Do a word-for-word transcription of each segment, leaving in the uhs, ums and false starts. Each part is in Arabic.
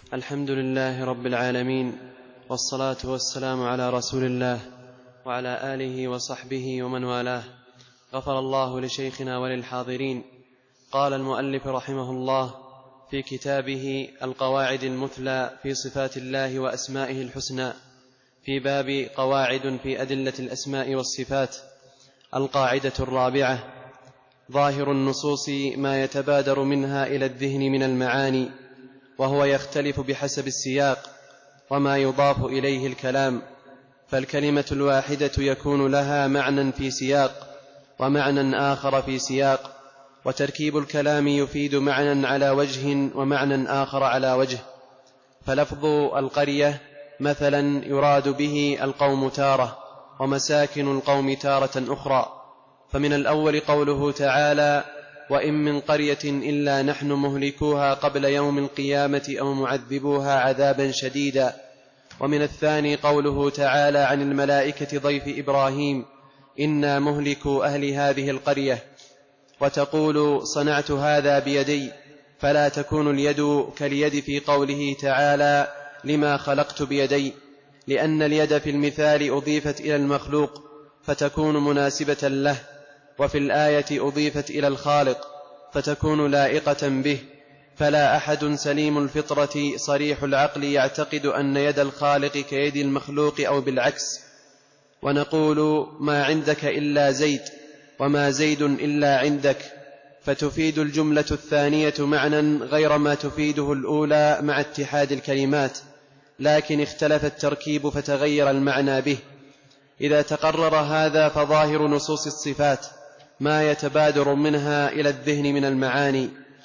الحمد لله رب العالمين، والصلاة والسلام على رسول الله وعلى آله وصحبه ومن والاه. غفر الله لشيخنا وللحاضرين. قال المؤلف رحمه الله في كتابه القواعد المثلى في صفات الله وأسمائه الحسنى في باب قواعد في أدلة الأسماء والصفات: القاعدة الرابعة: ظاهر النصوص ما يتبادر منها إلى الذهن من المعاني، وهو يختلف بحسب السياق وما يضاف إليه الكلام، فالكلمة الواحدة يكون لها معنى في سياق ومعنى آخر في سياق، وتركيب الكلام يفيد معنى على وجه ومعنى آخر على وجه. فلفظ القرية مثلا يراد به القوم تارة، ومساكن القوم تارة أخرى. فمن الأول قوله تعالى: وإن من قرية إلا نحن مهلكوها قبل يوم القيامة أو معذبوها عذابا شديدا. ومن الثاني قوله تعالى عن الملائكة ضيف إبراهيم: إنا مهلكو أهل هذه القرية. وتقول: صنعت هذا بيدي، فلا تكون اليد كاليد في قوله تعالى: لما خلقت بيدي، لأن اليد في المثال أضيفت إلى المخلوق فتكون مناسبة له، وفي الآية أضيفت إلى الخالق فتكون لائقة به. فلا أحد سليم الفطرة صريح العقل يعتقد أن يد الخالق كيد المخلوق أو بالعكس. ونقول: ما عندك إلا زيد، وما زيد إلا عندك، فتفيد الجملة الثانية معنى غير ما تفيده الأولى مع اتحاد الكلمات، لكن اختلف التركيب فتغير المعنى به. إذا تقرر هذا فظاهر نصوص الصفات ما يتبادر منها إلى الذهن من المعاني.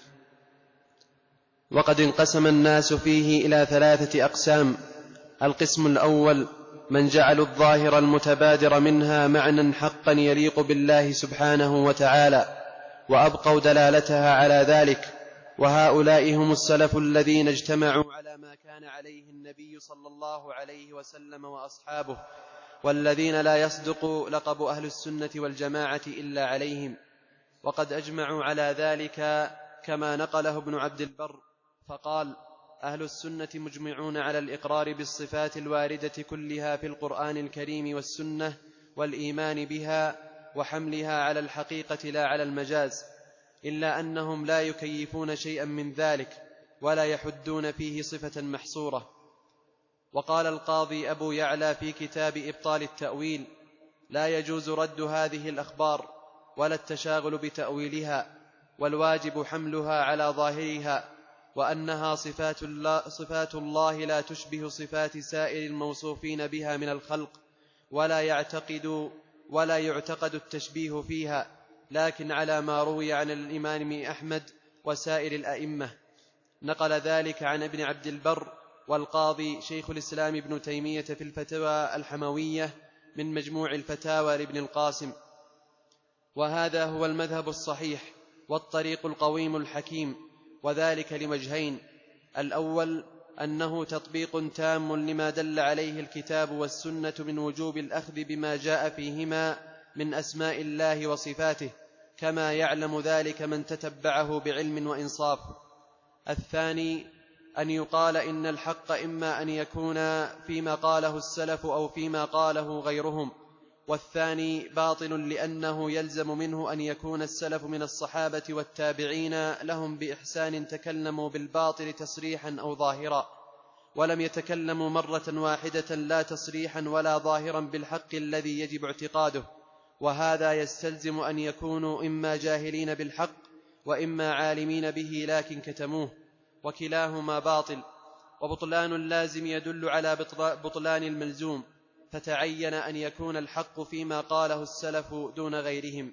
وقد انقسم الناس فيه إلى ثلاثة أقسام: القسم الأول من جعلوا الظاهر المتبادر منها معنى حقا يليق بالله سبحانه وتعالى، وأبقوا دلالتها على ذلك، وهؤلاء هم السلف الذين اجتمعوا على ما كان عليه النبي صلى الله عليه وسلم وأصحابه، والذين لا يصدق لقب أهل السنة والجماعة إلا عليهم. وقد أجمعوا على ذلك كما نقله ابن عبد البر فقال: أهل السنة مجمعون على الإقرار بالصفات الواردة كلها في القرآن الكريم والسنة، والإيمان بها وحملها على الحقيقة لا على المجاز، إلا أنهم لا يكيفون شيئا من ذلك ولا يحدون فيه صفة محصورة. وقال القاضي أبو يعلى في كتاب إبطال التأويل: لا يجوز رد هذه الأخبار ولا التشاغل بتأويلها، والواجب حملها على ظاهرها، وأنها صفات الله, صفات الله لا تشبه صفات سائر الموصوفين بها من الخلق، ولا يعتقد ولا يعتقد التشبيه فيها، لكن على ما روي عن الإمام أحمد وسائر الأئمة. نقل ذلك عن ابن عبد البر والقاضي شيخ الإسلام ابن تيمية في الفتوى الحموية من مجموع الفتاوى لابن القاسم. وهذا هو المذهب الصحيح والطريق القويم الحكيم، وذلك لوجهين: الأول أنه تطبيق تام لما دل عليه الكتاب والسنة من وجوب الأخذ بما جاء فيهما من أسماء الله وصفاته، كما يعلم ذلك من تتبعه بعلم وإنصاف. الثاني أن يقال إن الحق إما أن يكون فيما قاله السلف أو فيما قاله غيرهم، والثاني باطل لأنه يلزم منه أن يكون السلف من الصحابة والتابعين لهم بإحسان تكلموا بالباطل تصريحا أو ظاهرا، ولم يتكلموا مرة واحدة لا تصريحا ولا ظاهرا بالحق الذي يجب اعتقاده. وهذا يستلزم أن يكونوا إما جاهلين بالحق وإما عالمين به لكن كتموه، وكلاهما باطل، وبطلان اللازم يدل على بطلان الملزوم، فتعين أن يكون الحق فيما قاله السلف دون غيرهم.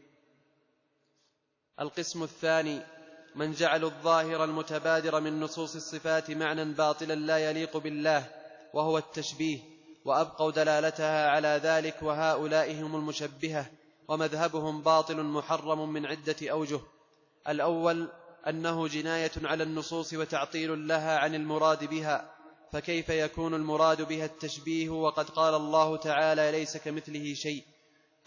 القسم الثاني من جعلوا الظاهر المتبادر من نصوص الصفات معنى باطلا لا يليق بالله، وهو التشبيه، وأبقوا دلالتها على ذلك، وهؤلاء هم المشبهة، ومذهبهم باطل محرم من عدة أوجه. الأول أنه جناية على النصوص وتعطيل لها عن المراد بها، فكيف يكون المراد بها التشبيه وقد قال الله تعالى: ليس كمثله شيء.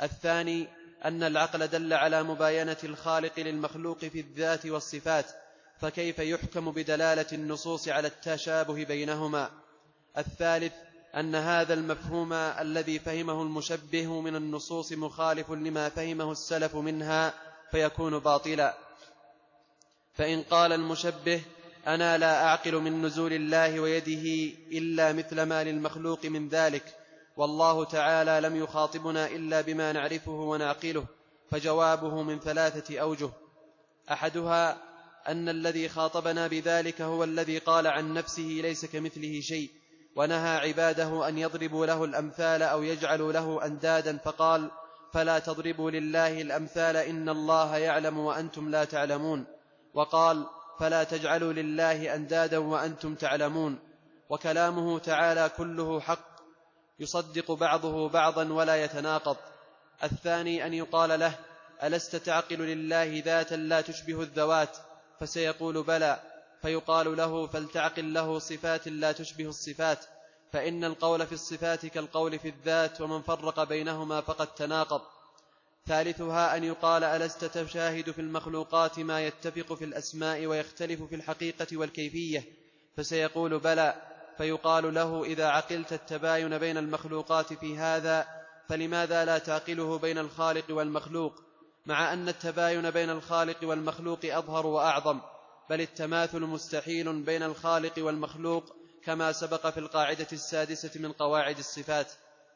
الثاني أن العقل دل على مباينة الخالق للمخلوق في الذات والصفات، فكيف يحكم بدلالة النصوص على التشابه بينهما؟ الثالث أن هذا المفهوم الذي فهمه المشبه من النصوص مخالف لما فهمه السلف منها فيكون باطلا. فإن قال المشبه أنا لا أعقل من نزول الله ويده إلا مثل ما للمخلوق من ذلك، والله تعالى لم يخاطبنا إلا بما نعرفه ونعقله، فجوابه من ثلاثة أوجه: أحدها أن الذي خاطبنا بذلك هو الذي قال عن نفسه ليس كمثله شيء، ونهى عباده أن يضربوا له الأمثال أو يجعلوا له أندادا، فقال فلا تضربوا لله الأمثال إن الله يعلم وأنتم لا تعلمون، وقال فلا تجعلوا لله أندادا وأنتم تعلمون. وكلامه تعالى كله حق يصدق بعضه بعضا ولا يتناقض. الثاني أن يقال له ألست تعقل لله ذاتا لا تشبه الذوات؟ فسيقول بلى، فيقال له فلتعقل له صفات لا تشبه الصفات، فإن القول في الصفات كالقول في الذات، ومن فرق بينهما فقد تناقض. ثالثها أن يقال ألست تشاهد في المخلوقات ما يتفق في الأسماء ويختلف في الحقيقة والكيفية؟ فسيقول بلى، فيقال له إذا عقلت التباين بين المخلوقات في هذا فلماذا لا تعقله بين الخالق والمخلوق، مع أن التباين بين الخالق والمخلوق أظهر وأعظم، بل التماثل مستحيل بين الخالق والمخلوق كما سبق في القاعدة السادسة من قواعد الصفات.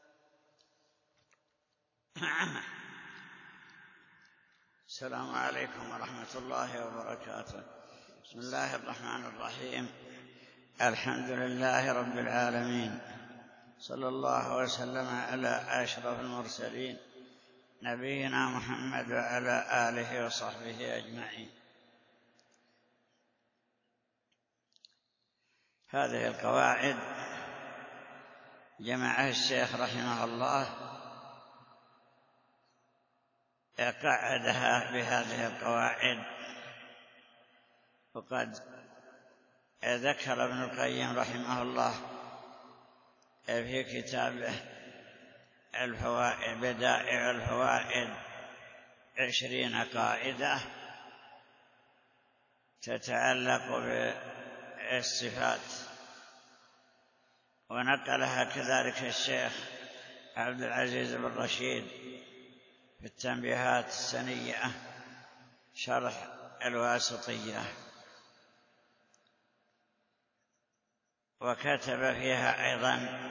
السلام عليكم ورحمة الله وبركاته. بسم الله الرحمن الرحيم. الحمد لله رب العالمين، صلى الله وسلم على أشرف المرسلين نبينا محمد وعلى آله وصحبه أجمعين. هذه القواعد جمعها الشيخ رحمه الله، قعدها بهذه القواعد، وقد ذكر ابن القيم رحمه الله في كتابه الفوائد بدائع الفوائد عشرين قاعدة تتعلق بالصفات، ونقلها كذلك الشيخ عبد العزيز بن رشيد في التنبيهات السنية شرح الواسطية، وكتب فيها أيضا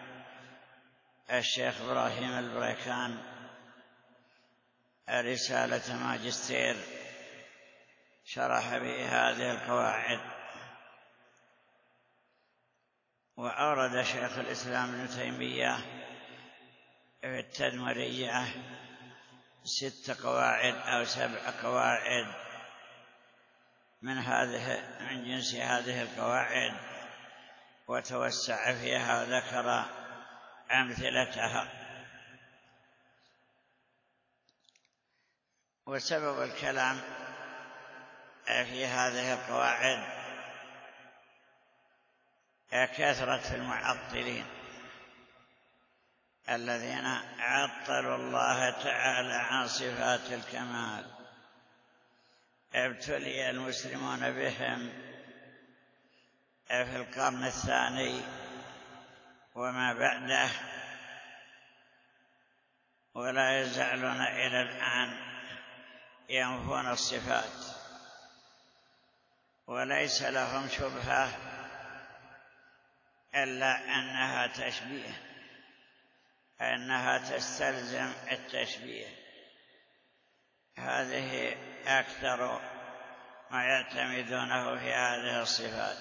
الشيخ إبراهيم البريكان رسالة ماجستير شرح به هذه القواعد. وأورد شيخ الإسلام ابن تيمية في التدمرية ست قواعد أو سبع قواعد من هذه من جنس هذه القواعد، وتوسع فيها وذكر أمثلتها. وسبب الكلام في هذه القواعد كثرة المعطلين الذين عطلوا الله تعالى عن صفات الكمال، ابتلي المسلمون بهم في القرن الثاني وما بعده، ولا يزالون إلى الآن ينفون الصفات، وليس لهم شبهة إلا أنها تشبيه، أنها تستلزم التشبيه. هذه أكثر ما يعتمدونه في هذه الصفات.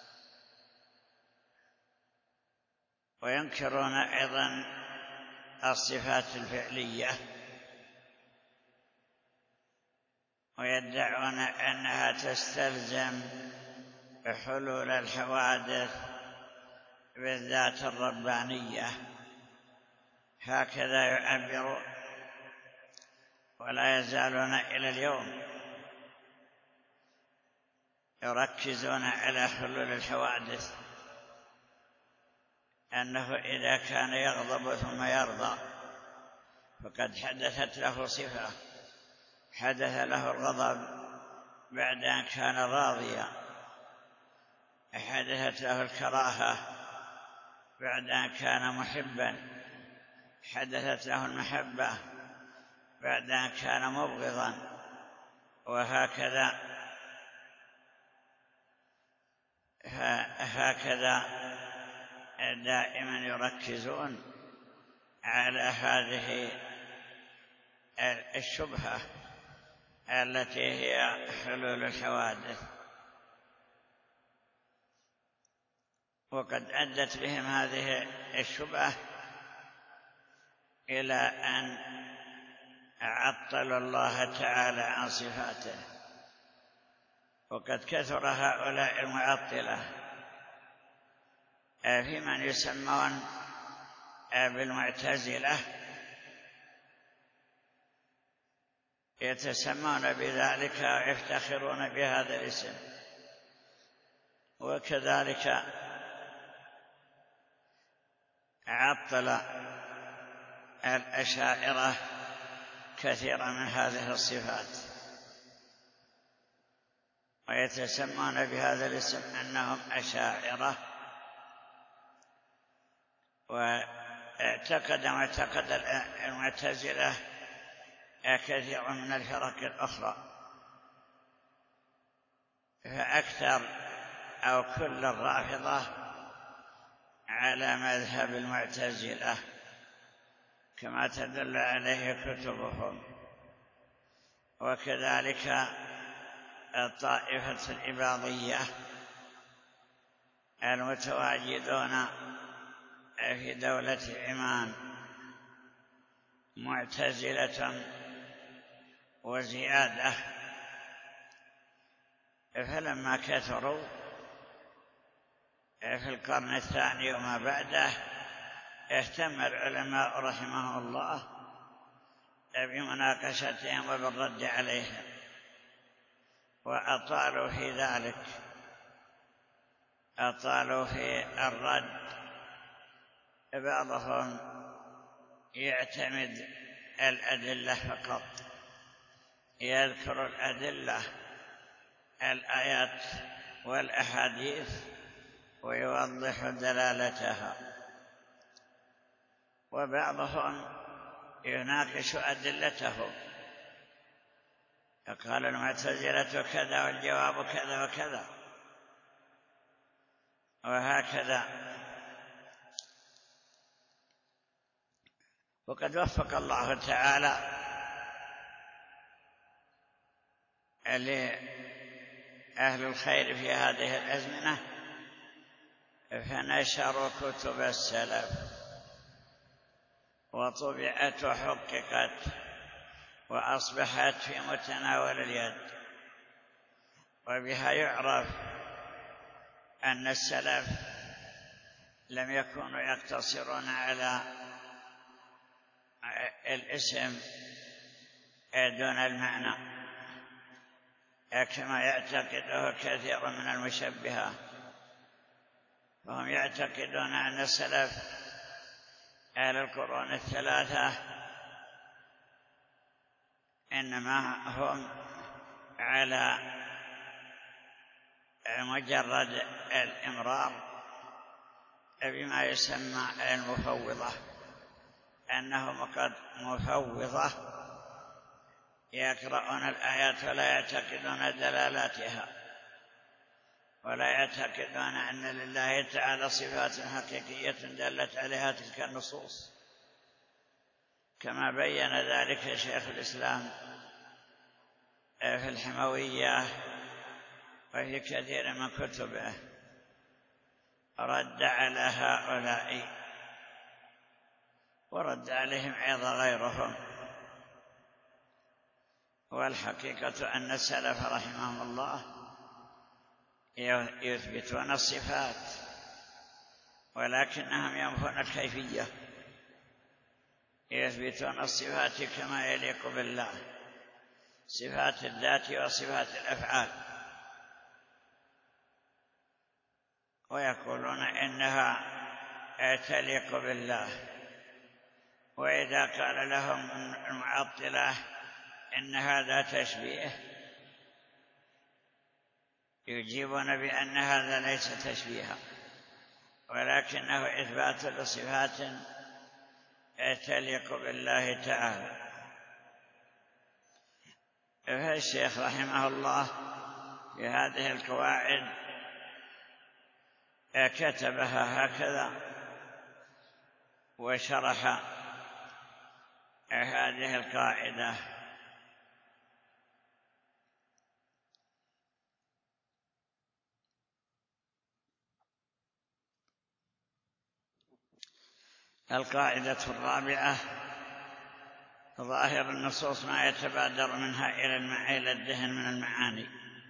وينكرون أيضا الصفات الفعلية، ويدعون أنها تستلزم حلول الحوادث بالذات الربانية، هكذا يعبرون، ولا يزالون إلى اليوم يركزون على حلول الحوادث، أنه إذا كان يغضب ثم يرضى فقد حدثت له صفة، حدث له الغضب بعد أن كان راضيا، حدثت له الكراهة بعد أن كان محبا، حدثت له المحبة بعد أن كان مبغضا، وهكذا هكذا دائما يركزون على هذه الشبهة التي هي حلول الحوادث. وقد أدت بهم هذه الشبهة إلى أن عطلوا الله تعالى عن صفاته. وقد كثر هؤلاء المعطلة في من يسمون بالمعتزلة، يتسمون بذلك ويفتخرون بهذا الاسم. وكذلك عطل الأشاعرة كثيرا من هذه الصفات، ويتسمون بهذا الاسم أنهم أشاعرة. واعتقد معتقد المعتزلة كثير من الفرق الأخرى، فأكثر أو كل الرافضة على مذهب المعتزلة كما تدل عليه كتبهم. وكذلك الطائفة الإباضية المتواجدون في دولة عمان، معتزلة وزيادة. فلما كثروا في القرن الثاني وما بعده، اهتم العلماء رحمهم الله بمناقشتهم وبالرد عليهم، وأطالوا في ذلك، أطالوا في الرد. بعضهم يعتمد الأدلة فقط، يذكر الأدلة الآيات والأحاديث ويوضح دلالتها، وبعضهم يناقش أدلته، فقال المعتزلة كذا والجواب كذا وكذا، وهكذا. وقد وفق الله تعالى لأهل الخير في هذه الأزمنة، فنشروا كتب السلف وطبعت وحققت وأصبحت في متناول اليد، وبها يعرف أن السلف لم يكونوا يقتصرون على الاسم دون المعنى كما يعتقده كثير من المشبهة. وهم يعتقدون أن السلف أهل القرون الثلاثة إنما هم على مجرد الإمرار بما يسمى المفوضة، أنهم قد مفوضة يقرؤون الآيات ولا يعتقدون دلالاتها، ولا يعتقدون أن لله تعالى صفات حقيقية دلت عليها تلك النصوص، كما بين ذلك شيخ الإسلام في الحموية وفي كثير من كتبه. رد على هؤلاء ورد عليهم أيضا غيرهم. والحقيقة أن السلف رحمهم الله يثبتون الصفات، ولكنهم ينفون الكيفية. يثبتون الصفات كما يليق بالله، صفات الذات وصفات الأفعال، ويقولون إنها تليق بالله. وإذا قال لهم المعطلة إن هذا تشبيه، يجيبون بأن هذا ليس تشبيها ولكنه إثبات لصفات تليق بالله تعالى. فالشيخ رحمه الله في هذه القواعد كتبها هكذا وشرح هذه القاعدة. القاعدة الرابعة: ظاهر النصوص ما يتبادر منها إلى الذهن من المعاني،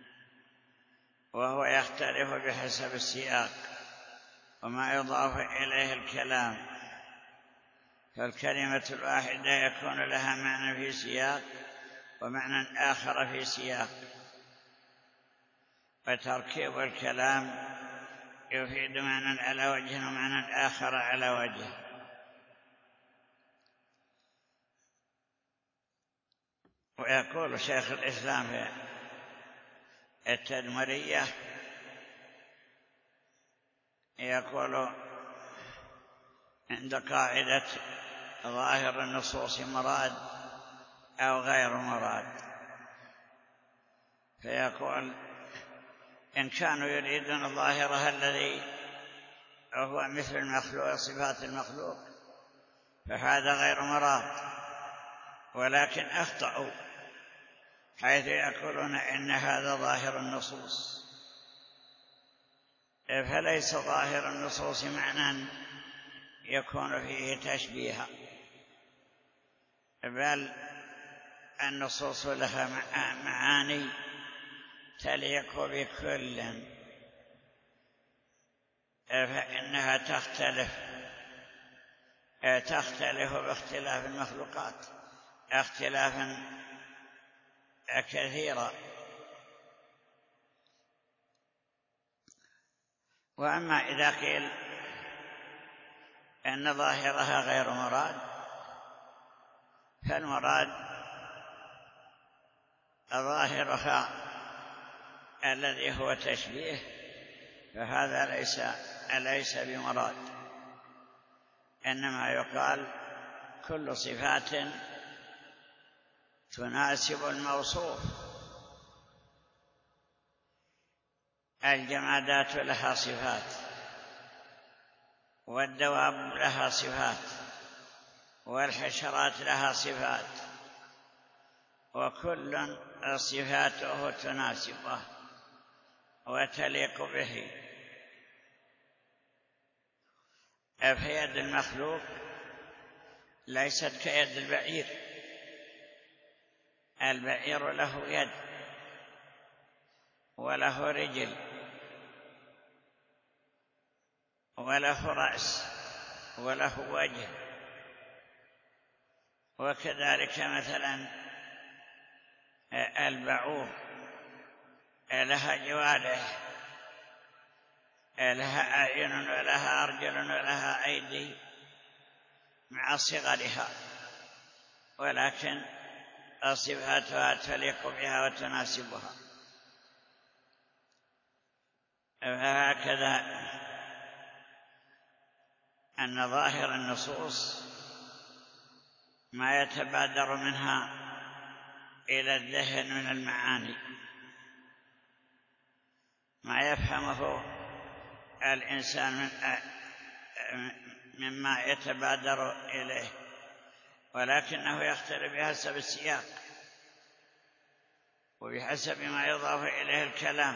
وهو يختلف بحسب السياق وما يضاف إليه الكلام، فالكلمة الواحدة يكون لها معنى في سياق ومعنى آخر في سياق، وتركيب الكلام يفيد معنى على وجه ومعنى آخر على وجه. ويقول شيخ الإسلام في التدمرية، يقول عند قاعدة ظاهر النصوص مراد أو غير مراد، فيقول إن كانوا يريدون ظاهرها الذي هو مثل المخلوق صفات المخلوق فهذا غير مراد، ولكن أخطأوا حيث يقولون إن هذا ظاهر النصوص، فليس ظاهر النصوص معنى يكون فيه تشبيها، بل النصوص لها معاني تليق بكل، فإنها تختلف تختلف باختلاف المخلوقات اختلافا كثيرا. وأما إذا قيل أن ظاهرها غير مراد، فالمراد ظاهرها الذي هو تشبيه، فهذا ليس ليس بمراد، إنما يقال كل صفات تناسب الموصوف. الجمادات لها صفات، والدواب لها صفات، والحشرات لها صفات، وكل صفاته تناسبه وتليق به. فيد المخلوق ليست كيد البعير، البعير له يد وله رجل وله رأس وله وجه، وكذلك مثلا البعوض لها جوارح، لها أعين ولها أرجل ولها أيدي مع صغرها، ولكن صفاتها تليق بها وتناسبها. فهكذا أن ظاهر النصوص ما يتبادر منها إلى الذهن من المعاني، ما يفهمه الإنسان من مما يتبادر إليه، ولكنه يختلف بحسب السياق وبحسب ما يضاف إليه الكلام،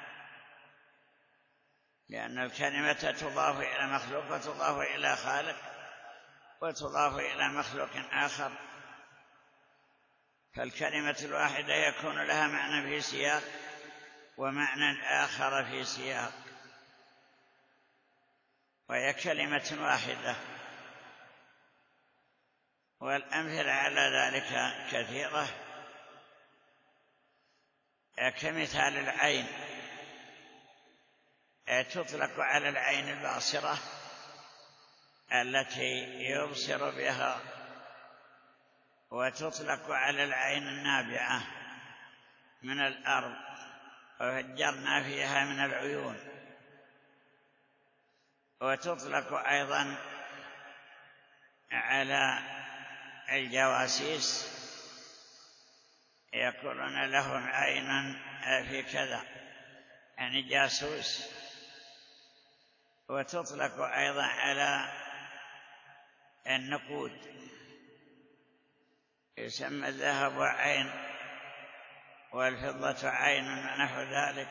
لأن الكلمة تضاف إلى مخلوق وتضاف إلى خالق وتضاف إلى مخلوق آخر، فالكلمة الواحدة يكون لها معنى في سياق ومعنى آخر في سياق، وهي كلمة واحدة. والأمثلة على ذلك كثيرة، كمثال العين، تطلق على العين الباصرة التي يبصر بها، وتطلق على العين النابعة من الأرض وفجرنا فيها من العيون. وتطلق أيضا على الجواسيس، يقولون لهم عين في كذا، يعني جاسوس. وتطلق أيضا على النقود، يسمى الذهب عين والفضة عين ونحو ذلك.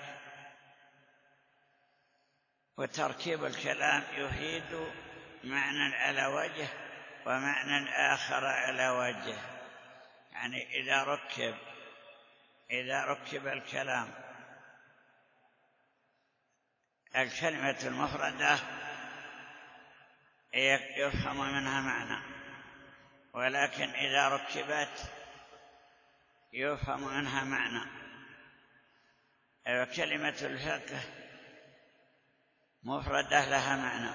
وتركيب الكلام يفيد معنى على وجه ومعنى آخر على وجه، يعني إذا ركب إذا ركب الكلام، الكلمة المفردة يفهم منها معنى، ولكن إذا ركبت يفهم منها معنى. وكلمة الفقه مفردة لها معنى،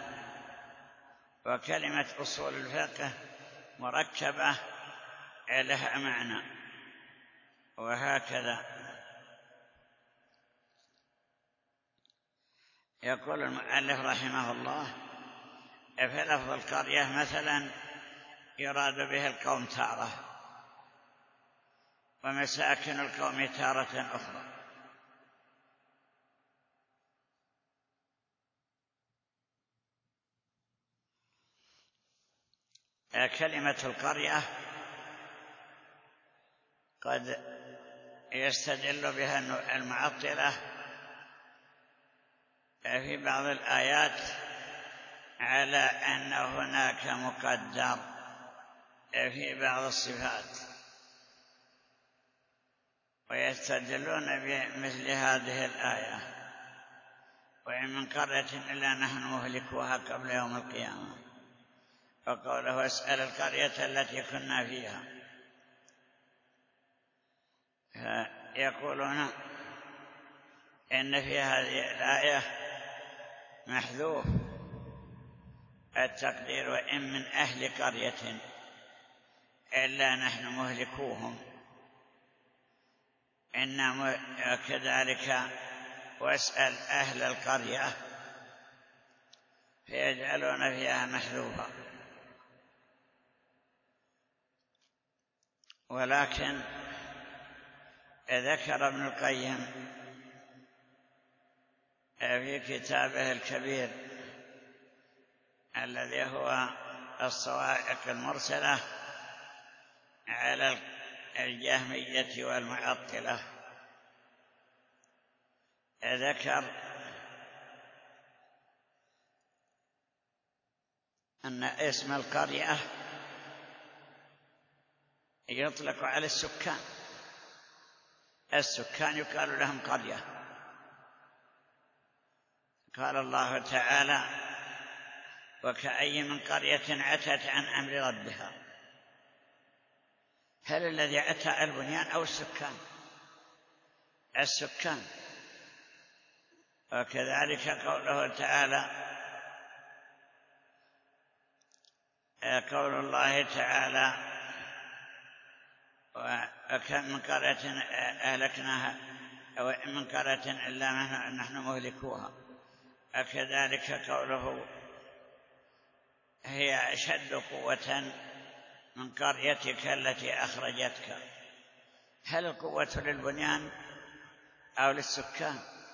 وكلمة أصول الفقه مركبة لها معنى، وهكذا. يقول المؤلف رحمه الله: في لفظ القرية مثلا يراد به القوم تارة، ومساكن القوم تارة أخرى. كلمة القرية قد يستدل بها المعطلة في بعض الآيات على أن هناك مقدر في بعض الصفات، ويستدلون بمثل هذه الآية: وإن من قرية إلا نحن مهلكوها قبل يوم القيامة. وقوله: واسأل القرية التي كنا فيها. يقولون إن في هذه الآية محذوف التقدير: وإن من أهل قرية إلا نحن مهلكوهم. إنما كذلك واسأل أهل القرية، فيجعلون فيها محذوفا. ولكن ذكر ابن القيم في كتابه الكبير الذي هو الصواعق المرسلة على الجهمية والمعطلة، ذكر أن اسم القرية يطلق على السكان. السكان يقال لهم قرية. قال الله تعالى: وكأي من قرية عتت عن أمر ربها. هل الذي عتى البنيان أو السكان؟ السكان. وكذلك قوله تعالى قول الله تعالى: وكم من قرية أهلكناها وإن من قرية إلا نحن مهلكوها. وكذلك قوله: هي أشد قوة من قريتك التي أخرجتك. هل القوة للبنيان أو للسكان؟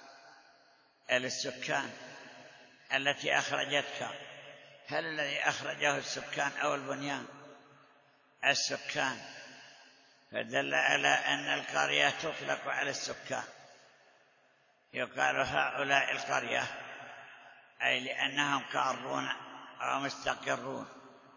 للسكان التي أخرجتك. هل الذي أخرجه السكان أو البنيان؟ السكان. فدل على أن القرية تطلق على السكان. يقال هؤلاء القرية، أي لأنهم قارون أو مستقرون.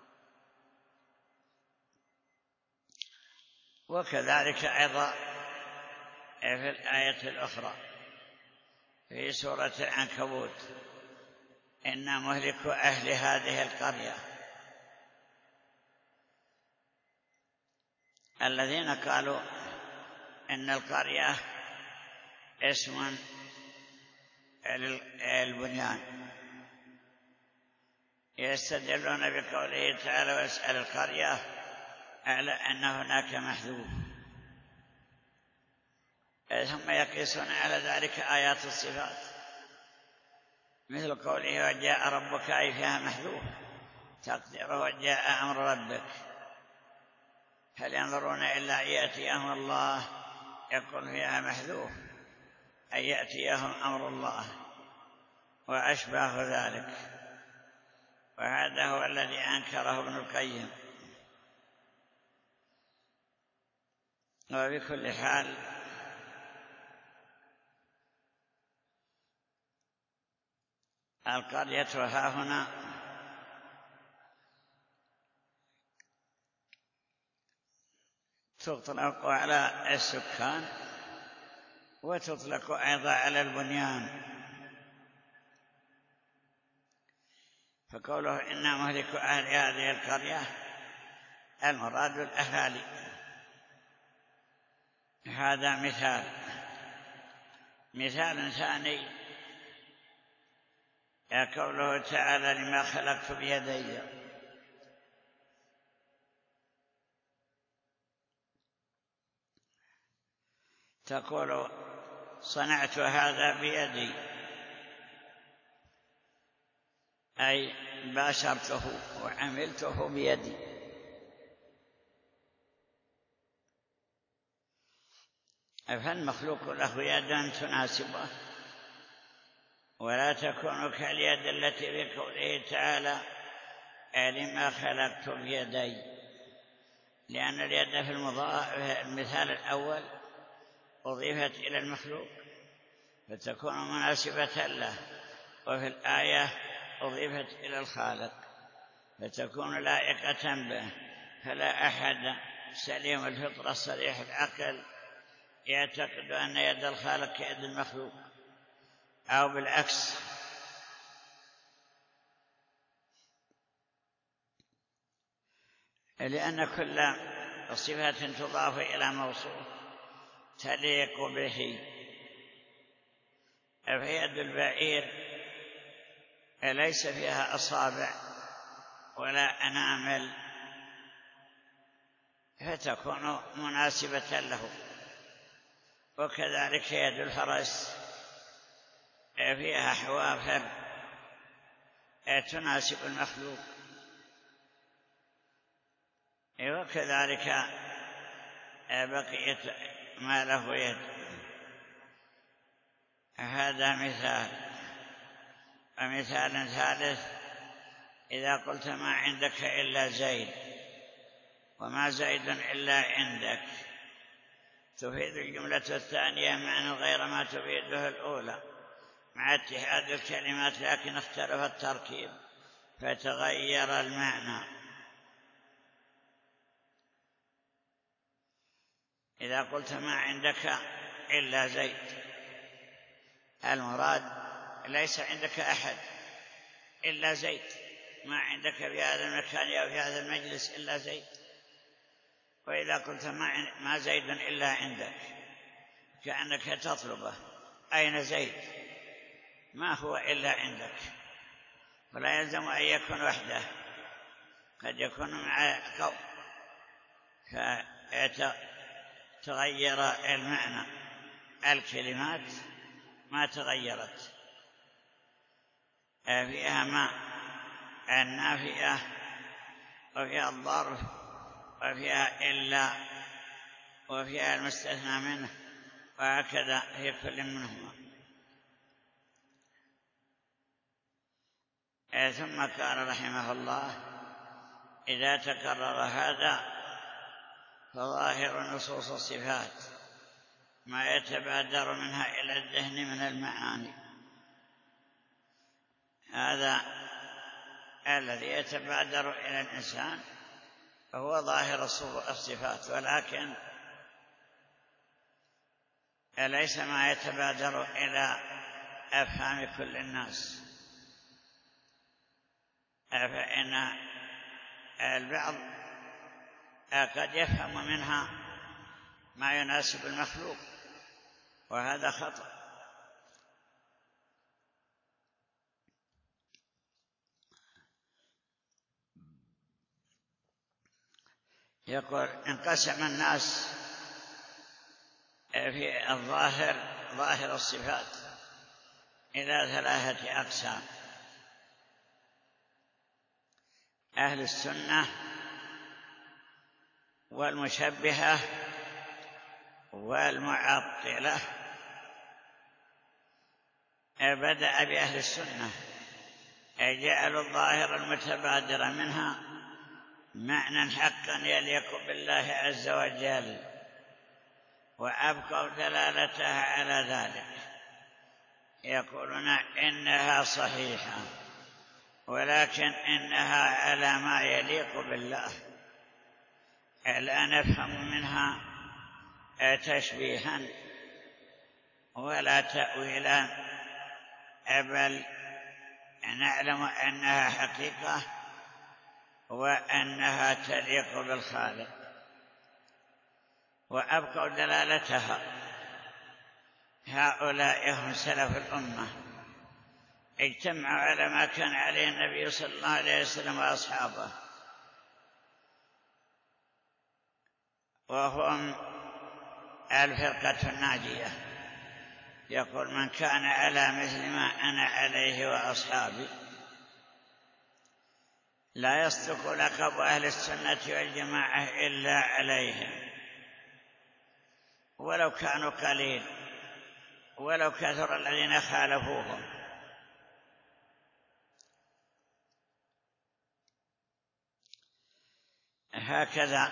وكذلك أيضا في الآية الأخرى في سورة العنكبوت: إنا مهلك أهل هذه القرية. الذين قالوا إن القرية اسم البنيان يستدلون بقوله تعالى: واسأل القرية على أن هناك محذوف. ثم يقيسون على ذلك آيات الصفات، مثل قوله وجاء ربك أي فيها محذوف، تقديره وجاء أمر ربك. هل ينظرون إلا أن يأتيهم الله، يقول فيها محذوف أن يأتيهم أمر الله وأشباه ذلك. وهذا هو الذي أنكره ابن القيم. وبكل حال القرية ها هنا تطلق على السكان وتطلق أيضا على البنيان، فقوله إنا مهلك أهل هذه القرية المراد الأهالي. هذا مثال. مثال ثاني قوله تعالى لما خلقت بيدي، تقول صنعت هذا بيدي، أي باشرته وعملته بيدي. فالمخلوق له يد تناسبه، ولا تكون كاليد التي في قوله تعالى لما خلقت بيدي، لأن اليد في المثال الأول أضيفت إلى المخلوق فتكون مناسبة له، وفي الآية أضيفت إلى الخالق فتكون لائقة به. فلا أحد سليم الفطرة صريح العقل يعتقد أن يد الخالق كيد المخلوق أو بالعكس. لأن كل صفة تضاف إلى موصوف تليق به. فيد البعير ليس فيها أصابع ولا أنامل، فتكون مناسبة له. وكذلك يد الفرس فيها حوافر تناسب المخلوق، وكذلك بقية ما له يد. هذا مثال. ومثال ثالث إذا قلت ما عندك إلا زيد وما زيد إلا عندك، تفيد الجملة الثانية معنى غير ما تفيده الأولى مع اتحاد الكلمات، لكن اختلف التركيب فتغير المعنى. إذا قلت ما عندك إلا زيد، المراد ليس عندك أحد إلا زيد، ما عندك في هذا المكان أو في هذا المجلس إلا زيد. وإذا قلت ما زيد إلا عندك كأنك تطلبه أين زيد، ما هو إلا عندك. ولا يلزم أن يكون وحده، قد يكون مع قوم فتغير المعنى. الكلمات ما تغيرت، فيها ما النافية وفيها الظرف وفيها إلا وفيها المستثنى منه، وهكذا في كل منهما. ثم قال رحمه الله إذا تكرر هذا فظاهر نصوص الصفات ما يتبادر منها إلى الذهن من المعاني. هذا الذي يتبادر إلى الإنسان هو ظاهر الصفات، ولكن ليس ما يتبادر إلى أفهام كل الناس. فإن البعض قد يفهم منها ما يناسب المخلوق، وهذا خطأ. يقول انقسم الناس في الظاهر ظاهر الصفات إلى ثلاثة أقسام: أهل السنة والمشبهة والمعطلة. بدأ بأهل السنة، جعلوا الظاهر المتبادر منها معنى حقا يليق بالله عز وجل، وأبقوا دلالتها على ذلك، يقولون إنها صحيحة ولكن إنها على ما يليق بالله، لا نفهم منها تشبيها ولا تأويلا، بل نعلم أنها حقيقة وأنها تليق بالخالق، وأبقوا دلالتها. هؤلاء هم سلف الأمة، اجتمعوا على ما كان عليه النبي صلى الله عليه وسلم وأصحابه، وهم الفرقة الناجية. يقول: من كان على مثل ما أنا عليه وأصحابي. لا يصدق لقب أهل السنة والجماعة إلا عليهم، ولو كانوا قليل، ولو كثر الذين خالفوهم. هكذا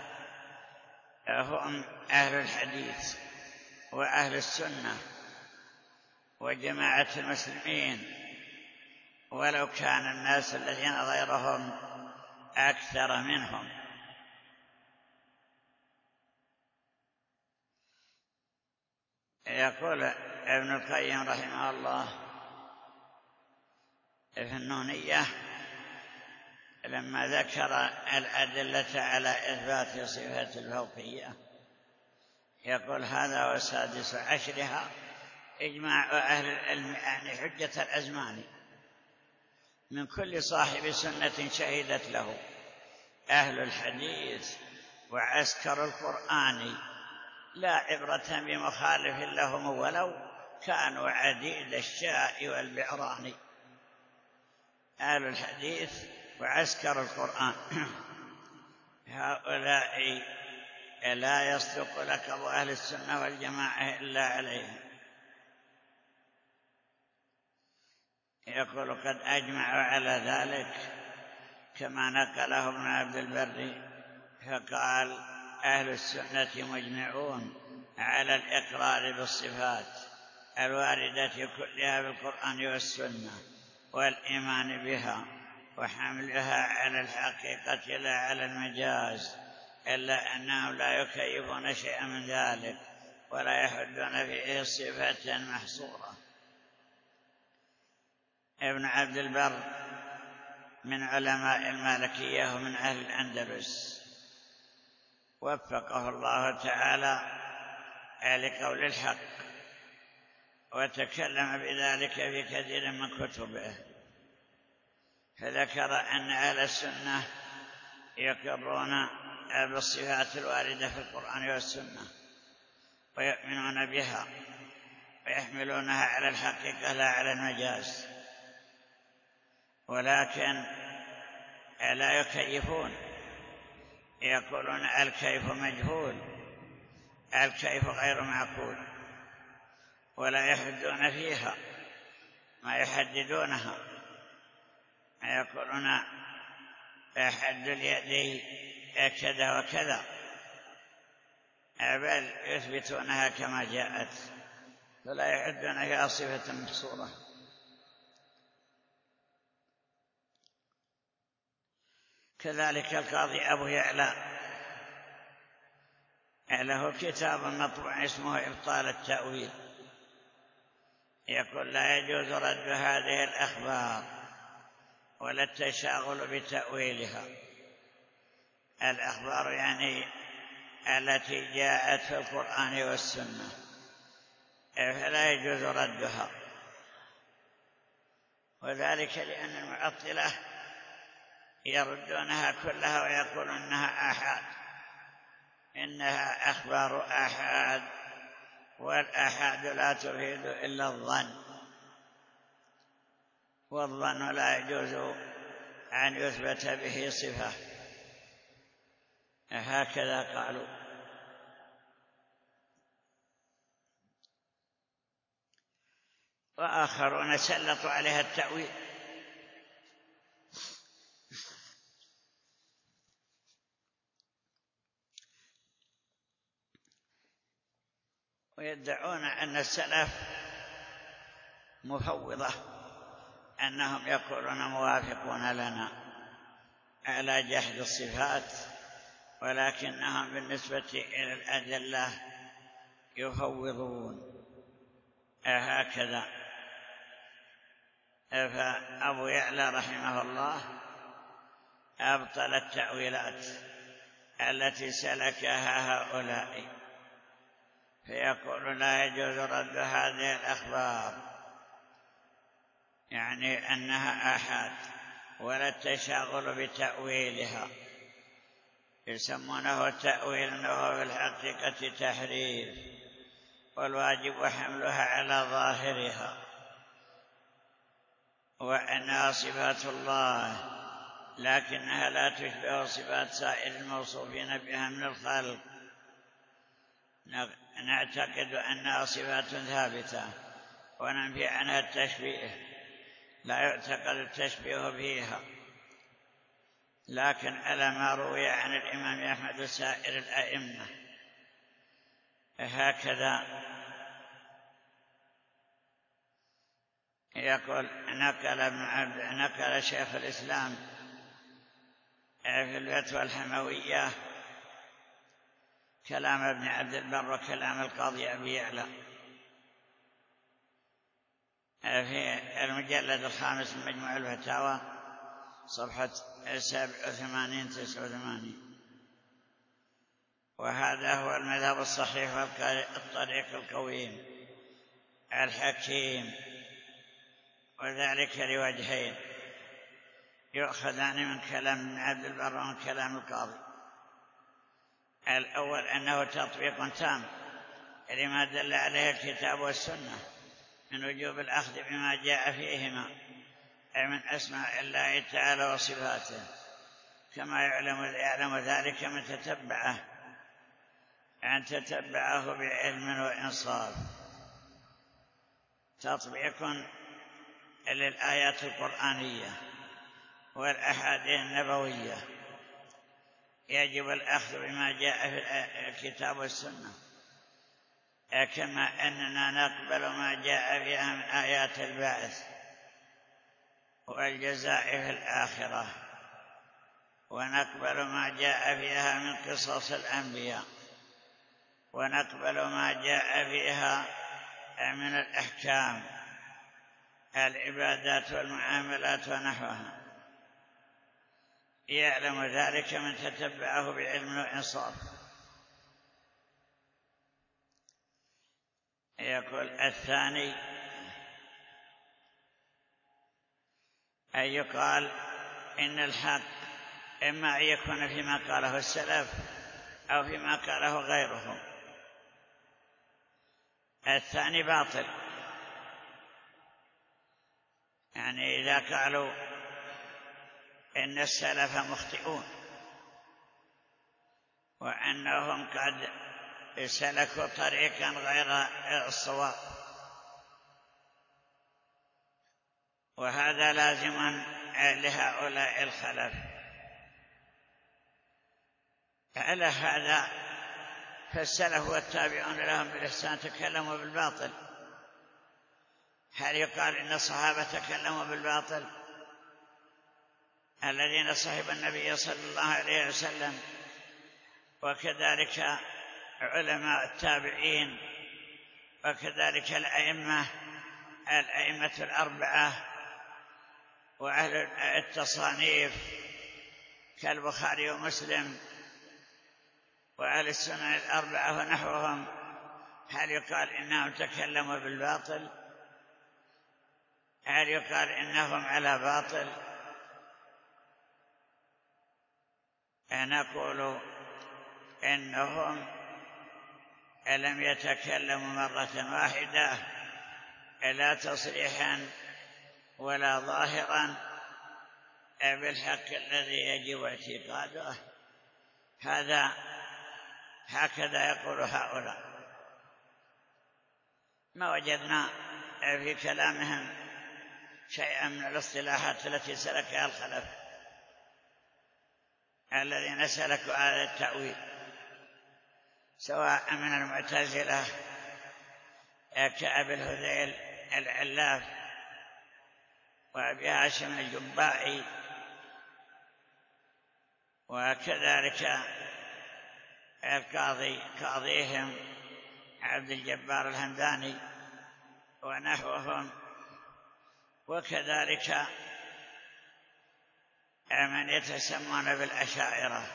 هم أهل الحديث وأهل السنة وجماعة المسلمين، ولو كان الناس الذين غيرهم أكثر منهم. يقول ابن القيم رحمه الله في النونية لما ذكر الأدلة على إثبات صفة الفوقية، يقول: هذا وسادس عشرها إجماع أهل العلم، يعني حجة الأزمان، من كل صاحب سنة شهدت له أهل الحديث وعسكر القرآن، لا عبرة بمخالف لهم ولو كانوا عديد الشاء والبعران. أهل الحديث وعسكر القرآن هؤلاء لا يصدق لقب أهل السنة والجماعة إلا عليهم. يقول: قد أجمعوا على ذلك كما نقله ابن عبد البر، فقال: أهل السنة مجمعون على الإقرار بالصفات الواردة كلها بالقرآن والسنة، والإيمان بها وحملها على الحقيقة لا على المجاز، إلا أنهم لا يكيفون شيئا من ذلك ولا يحدون فيه صفة محصورة. ابن عبد البر من علماء المالكية ومن أهل الأندلس، وفقه الله تعالى لقول الحق، وتكلم بذلك في كثير من كتبه، فذكر أن أهل السنة يقرون بالصفات الواردة في القرآن والسنة ويؤمنون بها ويحملونها على الحقيقة لا على المجاز، ولكن لا يكيفون، يقولون الكيف مجهول، الكيف غير معقول، ولا يحدون فيها ما يحددونها، يقولون حد اليدين كذا وكذا، بل يثبتونها كما جاءت، فلا يحدون فيها صفة محصورة. كذلك القاضي أبو يعلى له كتاب مطبوع اسمه إبطال التأويل، يقول: لا يجوز رد هذه الأخبار ولا التشاغل بتأويلها. الأخبار يعني التي جاءت في القرآن والسنة، فلا يجوز ردها، وذلك لأن المعطلة يردونها كلها ويقولون إنها آحاد، إنها أخبار آحاد والآحاد لا تفيد إلا الظن، والظن لا يجوز أن يثبت به صفة، هكذا قالوا. وآخرون سلطوا عليها التأويل، ويدعون أن السلف مفوضة، أنهم يقولون موافقون لنا على جحد الصفات، ولكنهم بالنسبة إلى الأدلة يفوضون، هكذا. فأبو يعلى رحمه الله أبطل التأويلات التي سلكها هؤلاء، فيقول لا يجوز رد هذه الأخبار، يعني أنها آحاد، ولا التشاغل بتأويلها، يسمونه تأويل أنه في الحقيقة تحريف، والواجب حملها على ظاهرها، وأنها صفات الله لكنها لا تشبه صفات سائر الموصوفين بها من الخلق. نعتقد أنها صفات ثابتة وننفي عنها التشبيه، لا يعتقد التشبيه فيها، لكن على ما روي عن الإمام أحمد وسائر الأئمة هكذا. يقول نقل ابن عبد نقل شيخ الإسلام في الفتوى الحموية كلام ابن عبد البر وكلام القاضي أبي يعلى في المجلد الخامس من مجموع الفتاوى صفحة سبعة وثمانين تسعة وثمانين. وهذا هو المذهب الصحيح والطريق القويم الحكيم، وذلك لوجهين يؤخذان من كلام ابن عبد البر ومن كلام القاضي. الأول أنه تطبيق تام لما دل عليه الكتاب والسنة من وجوب الأخذ بما جاء فيهما، أي من أسماء الله تعالى وصفاته، كما يعلم, يعلم ذلك من تتبعه أن تتبعه بعلم وإنصاف. تطبيق للآيات القرآنية والأحاديث النبوية، يجب الأخذ بما جاء في الكتاب والسنة، كما أننا نقبل ما جاء فيها من آيات البعث والجزاء في الآخرة، ونقبل ما جاء فيها من قصص الأنبياء، ونقبل ما جاء فيها من الأحكام العبادات والمعاملات ونحوها، يعلم ذلك من تتبعه بعلم وإنصاف. يقول الثاني أن يقال إن الحق إما أن يكون فيما قاله السلف أو فيما قاله غيرهم، الثاني باطل. يعني إذا قالوا إن السلف مخطئون وأنهم قد سلكوا طريقا غير الصواب، وهذا لازم لهؤلاء الخلف، على هذا فالسلف والتابعون لهم بالإحسان تكلموا بالباطل. هل يقال إن الصحابة تكلموا بالباطل الذين صحب النبي صلى الله عليه وسلم؟ وكذلك علماء التابعين، وكذلك الأئمة الأئمة الأربعة وأهل التصانيف كالبخاري ومسلم وأهل السنن الأربعة ونحوهم، هل يقال إنهم تكلموا بالباطل؟ هل يقال إنهم على باطل؟ نقول إنهم لم يتكلموا مرة واحدة لا تصريحا ولا ظاهرا بالحق الذي يجب اعتقاده. هذا هكذا يقول هؤلاء، ما وجدنا في كلامهم شيئا من الاصطلاحات التي سلكها الخلف الذين سلكوا هذا التأويل، سواء من المعتزلة كأبي الهذيل العلاف وأبي هاشم الجبائي، وكذلك القاضي قاضيهم عبد الجبار الهمداني ونحوهم، وكذلك من يتسمون بالأشاعرة.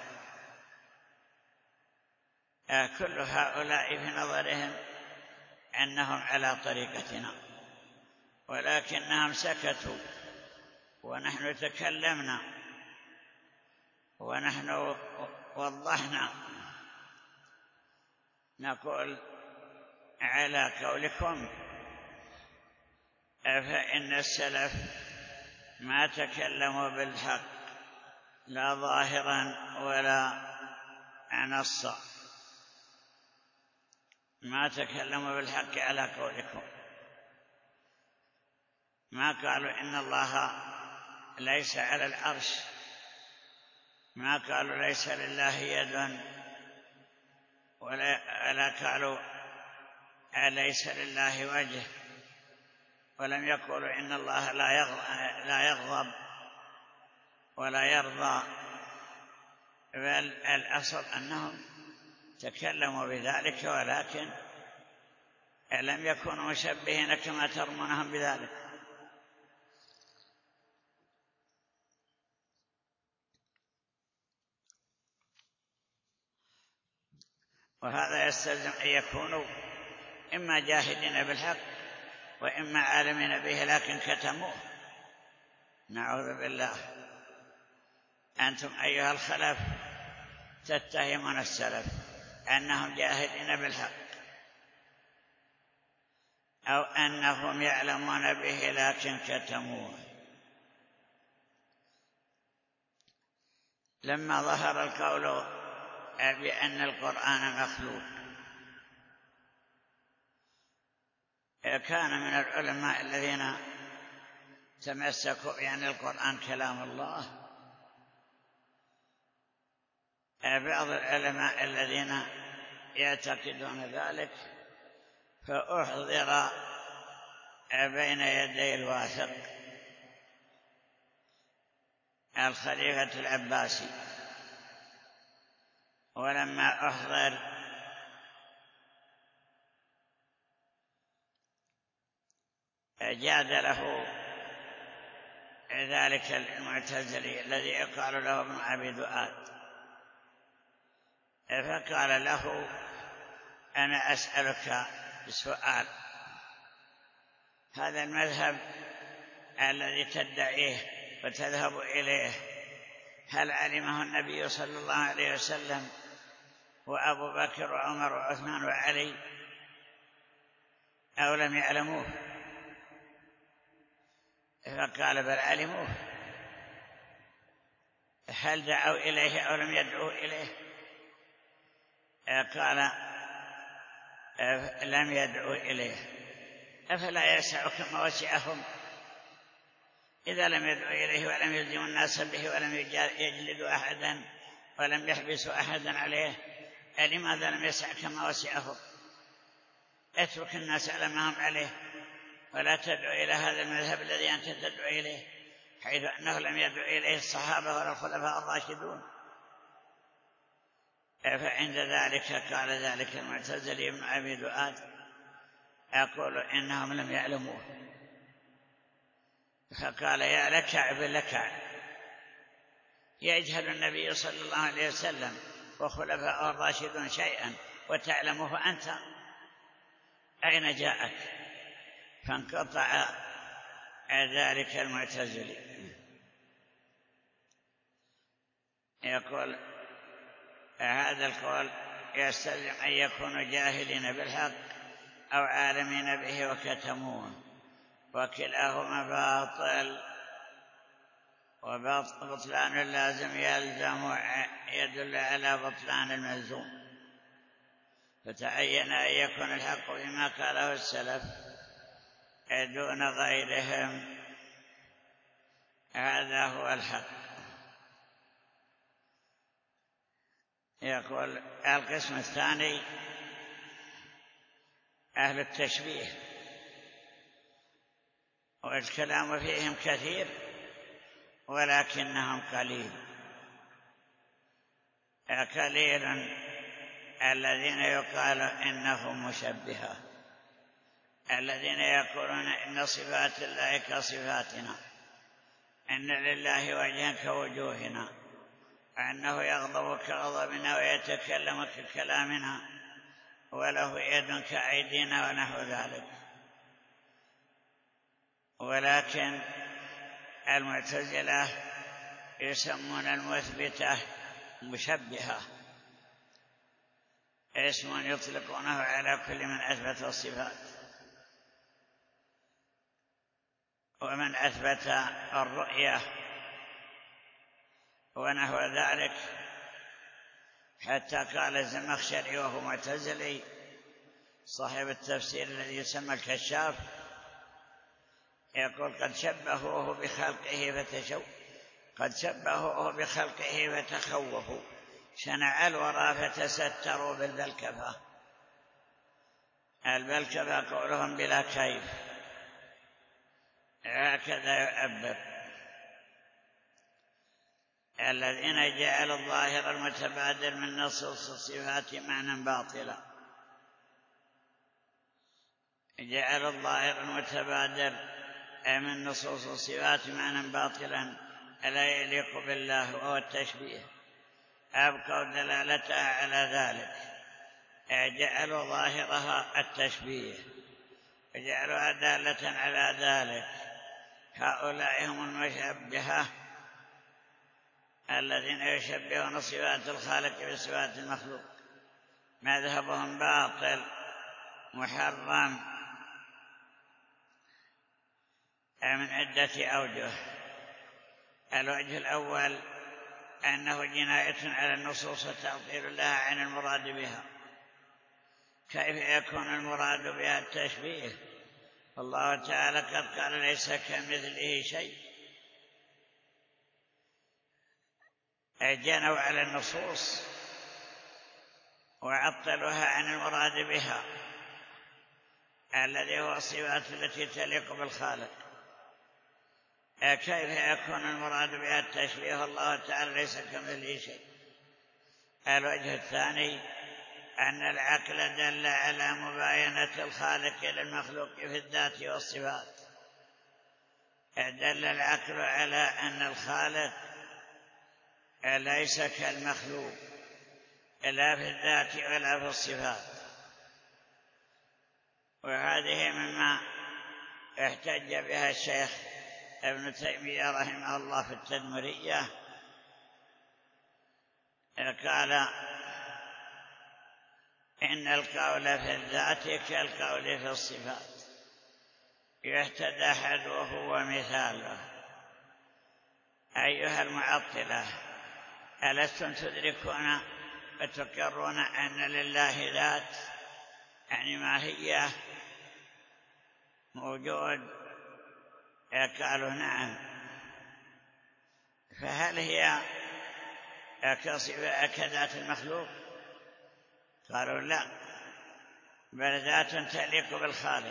كل هؤلاء في نظرهم أنهم على طريقتنا، ولكنهم سكتوا ونحن تكلمنا ونحن وضحنا. نقول على قولكم فإن السلف ما تكلموا بالحق لا ظاهرا ولا نصا، ما تكلموا بالحق على قولكم، ما قالوا إن الله ليس على العرش، ما قالوا ليس لله يد، ولا قالوا ليس لله وجه، ولم يقولوا إن الله لا يغضب ولا يرضى، بل الأصل أنهم تكلموا بذلك، ولكن لم يكونوا مشبهين كما ترمونهم بذلك. وهذا يستلزم أن يكونوا إما جاهدين بالحق وإما عالمين به لكن كتموه. نعوذ بالله. أنتم أيها الخلف تتهمون السلف أنهم جاهدين بالحق أو أنهم يعلمون به لكن كتموه. لما ظهر القول بأن القرآن مخلوق، كان من العلماء الذين تمسكوا بأن القرآن كلام الله بعض العلماء الذين يعتقدون ذلك، فأحضر بين يدي الواثق الخليفة العباسي، ولما أحضر جادله ذلك المعتزلي الذي يقال له ابن أبي دؤاد، فقال له: أنا أسألك سؤال، هذا المذهب الذي تدعيه وتذهب إليه هل علمه النبي صلى الله عليه وسلم وأبو بكر وعمر وعثمان وعلي أو لم يعلموه؟ فقال: بل علموه. هل دعوا إليه أو لم يدعوا إليه؟ قال: لم يدعوا إليه. أفلا يسع كما وسعهم؟ إذا لم يدعوا إليه ولم يلزموا الناس به ولم يجلدوا أحدا ولم يحبسوا أحدا عليه، لماذا لم يسع كما وسعهم؟ اترك الناس على ما هم عليه ولا تدعو إلى هذا المذهب الذي أنت تدعو إليه، حيث أنه لم يدعو إليه الصحابة ولا الخلفاء الراشدون. فعند ذلك قال ذلك المعتزلي ابن أبي دؤاد: أقول إنهم لم يعلموه. فقال: يا لكعب لكعب، يجهل النبي صلى الله عليه وسلم وخلفاء الراشدون شيئا وتعلمه أنت؟ أين جاءك؟ فانقطع ذلك المعتزلي. يقول هذا القول يستلزم أن يكونوا جاهلين بالحق أو عالمين به وكتموه، وكلاهما باطل، وبطلان اللازم يلزم يدل على بطلان الملزوم، فتعين أن يكون الحق بما قاله السلف دون غيرهم، هذا هو الحق. يقول القسم الثاني أهل التشبيه، والكلام فيهم كثير ولكنهم قليل قليل الذين يقال إنهم مشبهة، الذين يقولون إن صفات الله كصفاتنا، إن لله وجها كوجوهنا، أنه يغضب كغضبنا ويتكلم ككلامنا وله يد كأيدينا ونحو ذلك. ولكن المعتزلة يسمون المثبتة مشبهة، اسم يطلقونه على كل من أثبت الصفات ومن أثبت الرؤية ونحو ذلك، حتى قال الزمخشري وهو معتزلي صاحب التفسير الذي يسمى الكشاف، يقول قد شبهوه بخلقه فتشوا قد شبهوه بخلقه فتخوفوا، شنع الورى فتستروا بالبلكفة. البلكفة قولهم بلا كيف، هكذا يعبر. الذين جعلوا الظاهر المتبادر من نصوص الصفات معنى باطلا، جعلوا الظاهر المتبادر من نصوص الصفات معنى باطلا ألا يليق بالله وهو التشبيه، أبقوا دلالتها على ذلك، جعلوا ظاهرها التشبيه وجعلوا دالة على ذلك. هؤلاء هم المشبهة الذين يشبهون صفات الخالق بصفات المخلوق، مذهبهم باطل محرم من عدة أوجه. الوجه الأول أنه جناية على النصوص وتعطيل لها عن المراد بها. كيف يكون المراد بها التشبيه؟ الله تعالى قد قال ليس كمثله شيء، جنوا على النصوص وعطلوها عن المراد بها الذي هو الصفات التي تليق بالخالق. كيف يكون المراد بها التشبيه والله تعالى ليس كمثله شيء؟ الوجه الثاني أن العقل دل على مباينة الخالق للمخلوق في الذات والصفات، دل العقل على أن الخالق ليس كالمخلوق لا في الذات ولا في الصفات، وهذه مما احتج بها الشيخ ابن تيمية رحمه الله في التدمرية، قال إن القول في الذات كالقول في الصفات يحتد أحد وهو مثاله. أيها المعطلة، ألستم تدركون وتقرون أن لله ذات، يعني ماهية موجود؟ قالوا نعم. فهل هي كذات المخلوق؟ قالوا لا، بل ذات تليق بالخالق.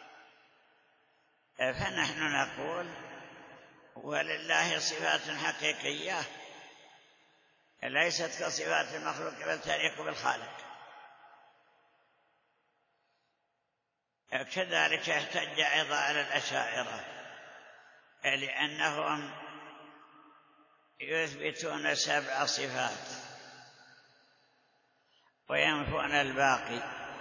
فنحن نقول ولله صفات حقيقية ليست كصفات المخلوق بل تليق بالخالق. كذلك احتج أيضا على الأشاعرة لأنهم يثبتون سبع صفات وينفون الباقي،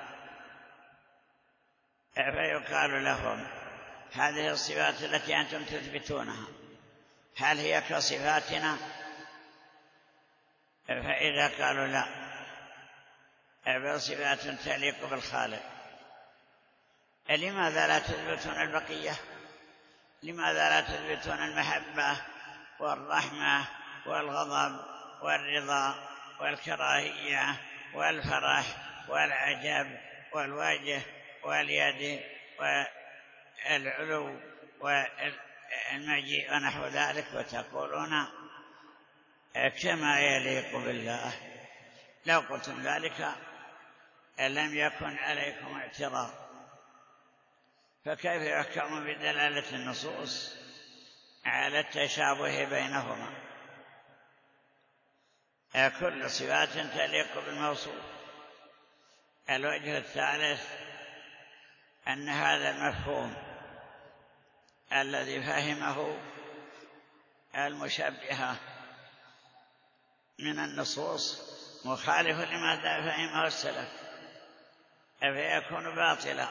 فيقال لهم هذه الصفات التي أنتم تثبتونها هل هي كصفاتنا؟ فإذا قالوا لا بصفات تليق بالخالق. لماذا لا تثبتون البقية؟ لماذا لا تثبتون المحبة والرحمة والغضب والرضا والكراهية والفرح والعجب والوجه واليد والعلو والمجيء ونحو ذلك، وتقولون كما يليق بالله؟ لو قلتم ذلك لم يكن عليكم اعتراض. فكيف يحكم بدلالة النصوص على التشابه بينهما؟ كل صفات تليق بالموصوف. الوجه الثالث أن هذا المفهوم الذي فهمه المشبهة من النصوص مخالف لما فهمه السلف، فيكون باطلا.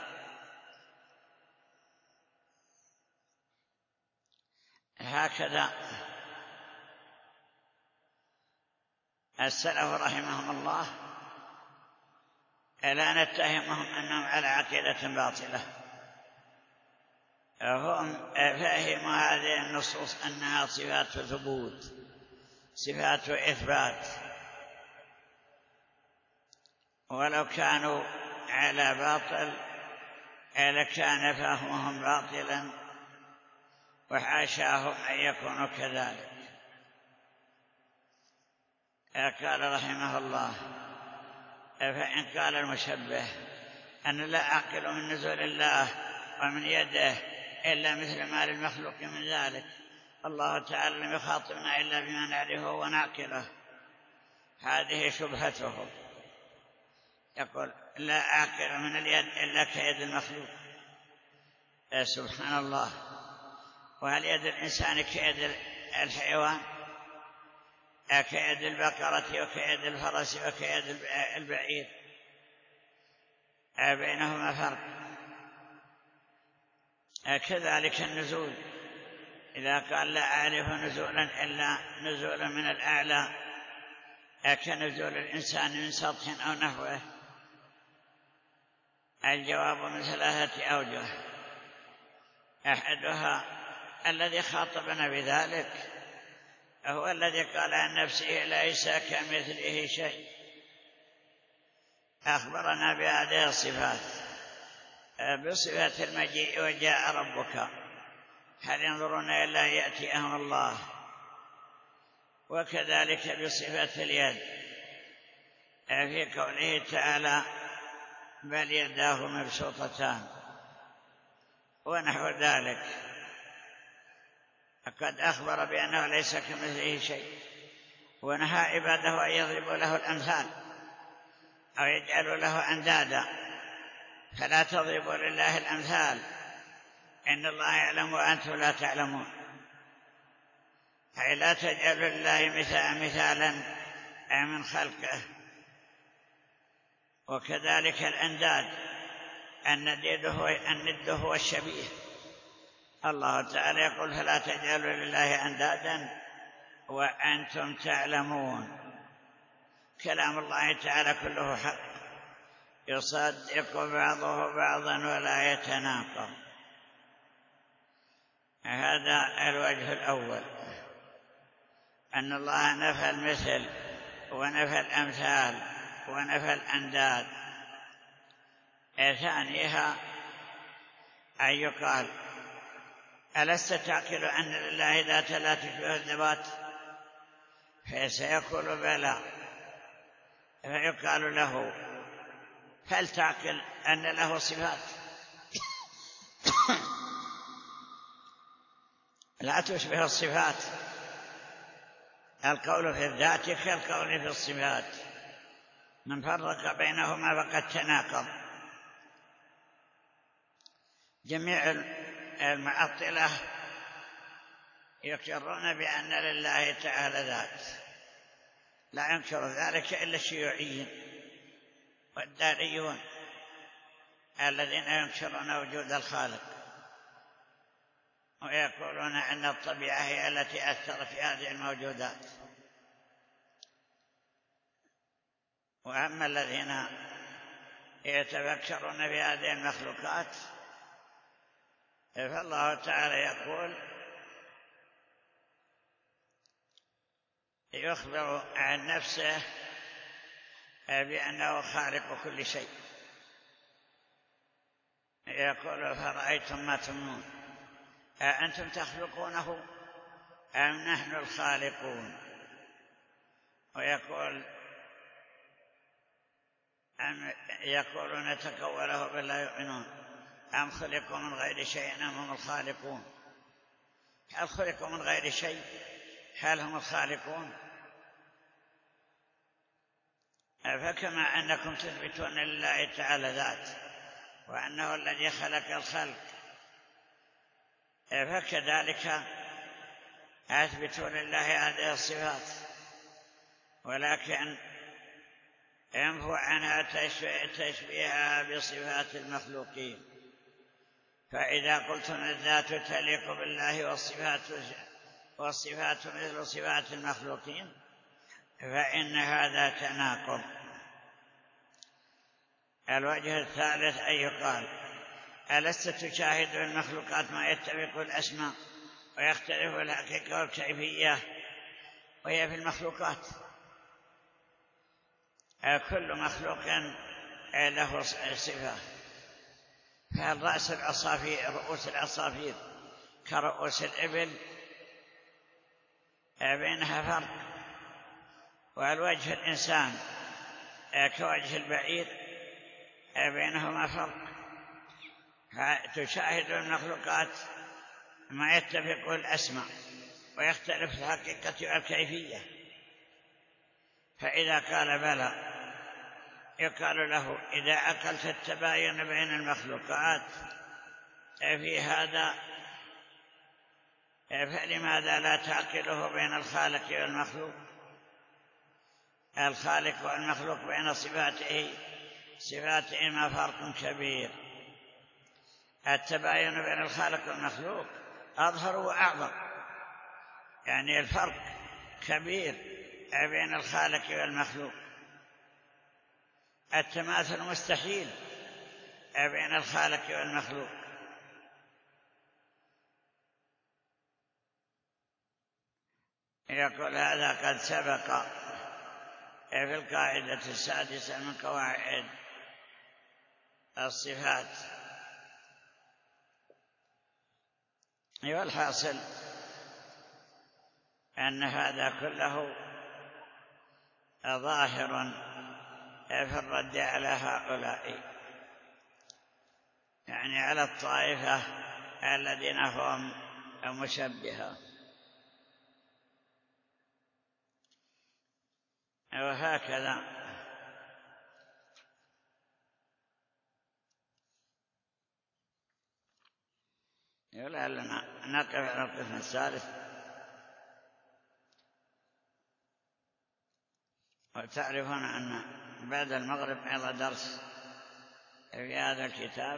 هكذا السلف رحمهم الله لا نتهمهم أنهم على عقيدة باطلة، هم فهموا هذه النصوص أنها صفات ثبوت، صفات إثبات، ولو كانوا على باطل لكان فهمهم باطلا، وحاشاهم أن يكونوا كذلك. قال رحمه الله: فإن قال المشبه أن لا أعقل من نزول الله ومن يده إلا مثل ما للمخلوق من ذلك، الله تعالى لم يخاطبنا إلا بما نعرفه ونعقله، هذه شبهته. يقول: لا أعقل من اليد إلا كيد المخلوق. سبحان الله، وهل يد الإنسان كيد الحيوان؟ كيد البقرة وكيد الفرس وكيد البعير، بينهما فرق. كذلك النزول، إذا قال لا أعرف نزولا إلا نزولا من الأعلى كنزول الإنسان من سطح أو نحوه، الجواب من ثلاثة أوجه. أحدها الذي خاطبنا بذلك هو الذي قال عن نفسه: ليس كمثله شيء. أخبرنا بهذه الصفات، بصفة المجيء وجاء ربك، هل ينظرون إلا يأتيهم الله، وكذلك بصفة اليد في قوله تعالى: بل يداه مبسوطتان، ونحو ذلك. فقد أخبر بأنه ليس كمثله شيء، ونهى عباده أن يضربوا له الأمثال أو يجعلوا له أندادا. فلا تضربوا لله الأمثال، إن الله يعلم وأنتم لا تعلمون. أي لا تجعلوا لله مثالا من خلقه. وكذلك الأنداد، الند هو الشبيه. الله تعالى يقول: فلا تجعلوا لله أندادا وأنتم تعلمون. كلام الله تعالى كله حق، يصدق بعضه بعضا ولا يتناقض. هذا الوجه الأول، أن الله نفى المثل ونفى الأمثال ونفى الأنداد. ثانيها أن يقال: ألست تعقل أن لله ذاتا لا تشبه الذوات؟ فسيقول: بلى. فيقال له: هل تعقل أن له صفات لا تشبه الصفات؟ القول في الذات كالقول في الصفات، من فرق بينهما فقد تناقض. جميع المعطلة يقرون بأن لله تعالى ذات، لا ينكر ذلك إلا الشيوعيين والداريون الذين ينكرون وجود الخالق، ويقولون أن الطبيعة هي التي أثرت في هذه الموجودات. وأما الذين يتفكرون في هذه المخلوقات فالله تعالى يقول يخبر عن نفسه بأنه خالق كل شيء، يقول فرأيتم ما تمنون أأنتم تخلقونه أم نحن الخالقون، ويقول أم يقولون تكوله بل لا يؤمنون أم خلقوا من غير شيء أم هم الخالقون. هل خلقوا من غير شيء؟ هل هم الخالقون؟ فكما أنكم تثبتون لله تعالى ذات وأنه الذي خلق الخلق، فكذلك أثبتوا لله هذه الصفات، ولكن ينفوا عنها تشبيهها بصفات المخلوقين. فإذا قلتم الذات تليق بالله والصفات والصفات مثل صفات المخلوقين فإن هذا تناقض. الوجه الثالث أن يقال ألست تشاهد المخلوقات ما يتفق الأسماء ويختلف الحقيقة والكيفية وهي في المخلوقات؟ كل مخلوق له صفة، فالرأس العصافير رؤوس العصافير كرؤوس الإبل بينها فرق، والوجه الإنسان كوجه البعير بينهما فرق. تشاهد المخلوقات ما يتفق الأسماء ويختلف الحقيقة والكيفية. فإذا قال بلى يقال له إذا عقلت التباين بين المخلوقات في هذا فلماذا لا تعقله بين الخالق والمخلوق؟ الخالق والمخلوق بين صفاته صفاتهما فرق كبير. التباين بين الخالق والمخلوق أظهر وأعظم، يعني الفرق كبير بين الخالق والمخلوق. التماثل مستحيل بين الخالق والمخلوق. يقول هذا قد سبق في القاعدة السادسة من قواعد الصفات. والحاصل أن هذا كله ظاهر في الرد على هؤلاء، يعني على الطائفة الذين هم مشبهة. وهكذا لعلنا نقف على القسم الثالث. وتعرفون أن بعد المغرب أيضا درس في هذا الكتاب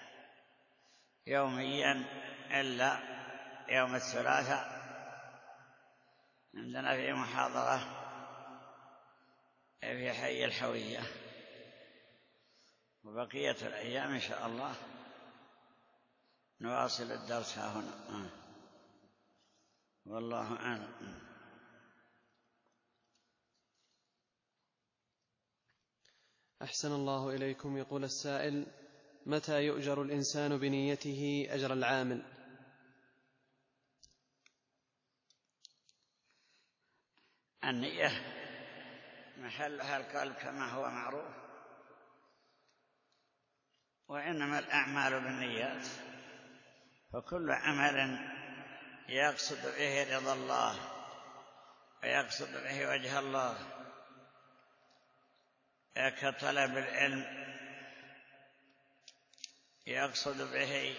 يوميا إلا يوم الثلاثاء عندنا في محاضرة في حي الحوية، وبقية الأيام إن شاء الله نواصل الدرس ها هنا. والله أعلم. أحسن الله إليكم. يقول السائل: متى يؤجر الإنسان بنيته أجر العامل؟ النية محلها القلب كما هو معروف، وإنما الأعمال بالنيات، فكل عمل يقصد به رضا الله ويقصد به وجه الله كطلب العلم يقصد به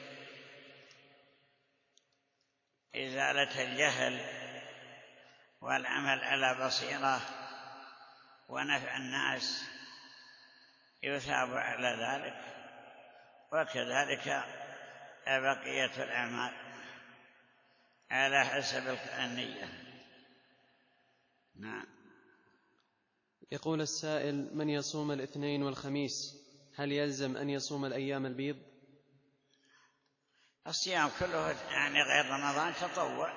إزالة الجهل والعمل على بصيرة ونفع الناس يثاب على ذلك، وكذلك بقية الأعمال على حسب النية. نعم. يقول السائل: من يصوم الاثنين والخميس هل يلزم أن يصوم الأيام البيض؟ الصيام كله يعني غير رمضان تطوع،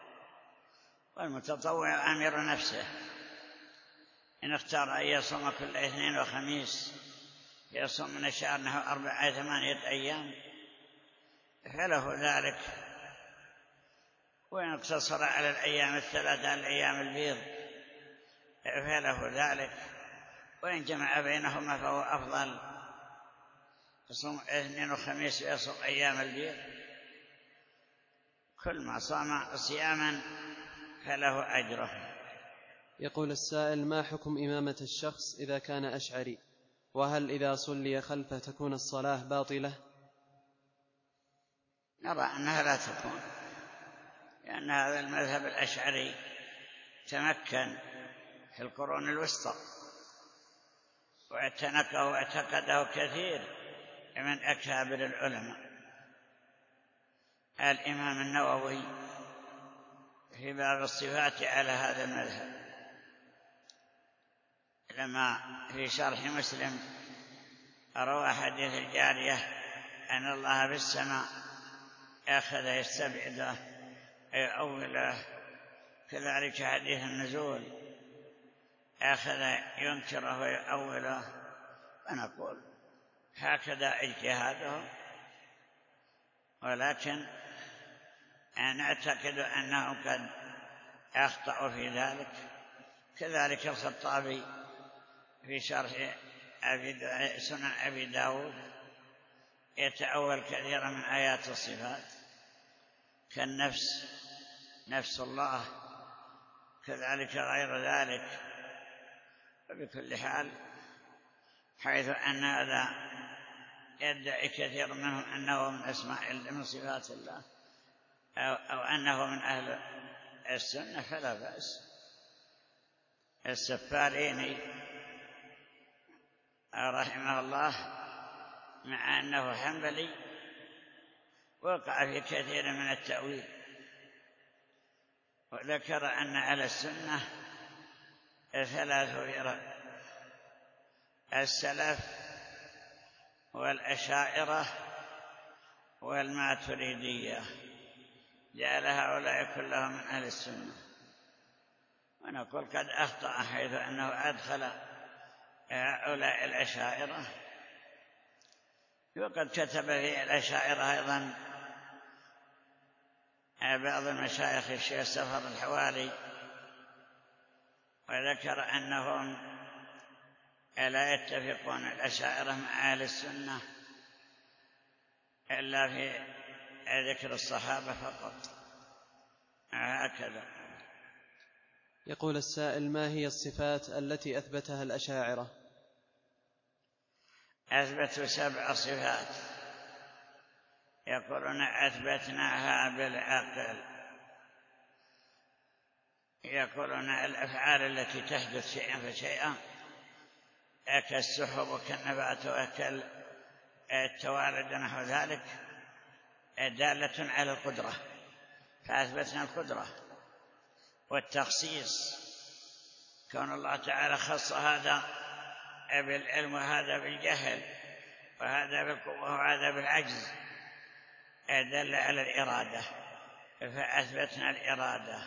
والمتطوع أمير نفسه، إن اختار أن يصوم كل اثنين وخميس يصوم من الشهر نحو أربعة ثمانية أيام فله ذلك، وإن اقتصر على الأيام الثلاثة الأيام البيض فله ذلك، وإن جمع بينهما فهو أفضل، يصوم اثنين وخميس ويصوم أيام البيض. كل ما صام صياما فله أجره. يقول السائل: ما حكم إمامة الشخص إذا كان أشعري؟ وهل إذا صلي خلفه تكون الصلاة باطلة؟ نرى أنها لا تكون، لأن هذا المذهب الأشعري تمكن في القرون الوسطى واعتنقه واعتقده كثير من أكابر العلماء. الإمام النووي في باب الصفات على هذا المذهب، لما في شرح مسلم روى حديث الجارية أن الله في السماء أخذ يستبعده أوله، كذلك حديث النزول أخذ ينكره ويؤوله، فنقول هكذا اجتهاده، ولكن نعتقد أنه قد أخطأ في ذلك. كذلك الخطابي في شرح سنن أبي داود يتأول كثيرا من آيات الصفات كالنفس، نفس الله، كذلك غير ذلك. وبكل حال حيث أن هذا يدعي كثير منهم أنه من أسماء من صفات الله أو, أو أنه من أهل السنة فلا بأس. السفاريني رحمه الله مع أنه حنبلي وقع في كثير من التأويل، وذكر أن على السنة ثلاث فرق: السلف والأشاعرة والماتريدية، جعل هؤلاء كلهم من أهل السنة. ونقول قد أخطأ حيث أنه أدخل هؤلاء الأشاعرة، وقد كتب في الأشاعرة أيضا بعض المشايخ الشيخ سفر الحوالي، وذكر أنهم لا يتفقون الأشاعرة مع أهل السنة إلا في ذكر الصحابة فقط، هكذا. يقول السائل: ما هي الصفات التي أثبتها الأشاعرة؟ أثبتوا سبع صفات، يقولون أثبتناها بالعقل. يقولون الأفعال التي تحدث شيئا فشيئا كالسحب وكالنبات وكالتوالد ونحو ذلك دالة على القدرة، فأثبتنا القدرة. والتخصيص، كون الله تعالى خص هذا بالعلم وهذا بالجهل وهذا بالقوة وهذا بالعجز، دل على الإرادة فأثبتنا الإرادة.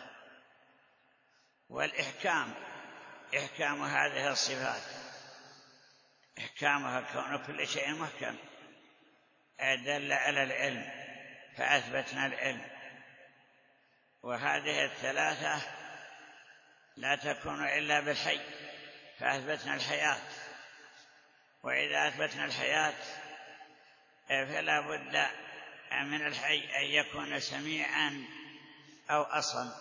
والإحكام، إحكام هذه الصفات، إحكامها كون كل شيء محكم، دل على العلم فأثبتنا العلم. وهذه الثلاثة لا تكون إلا بالحي فأثبتنا الحياة. وإذا أثبتنا الحياة فلا بد من الحي أن يكون سميعا أو أصم.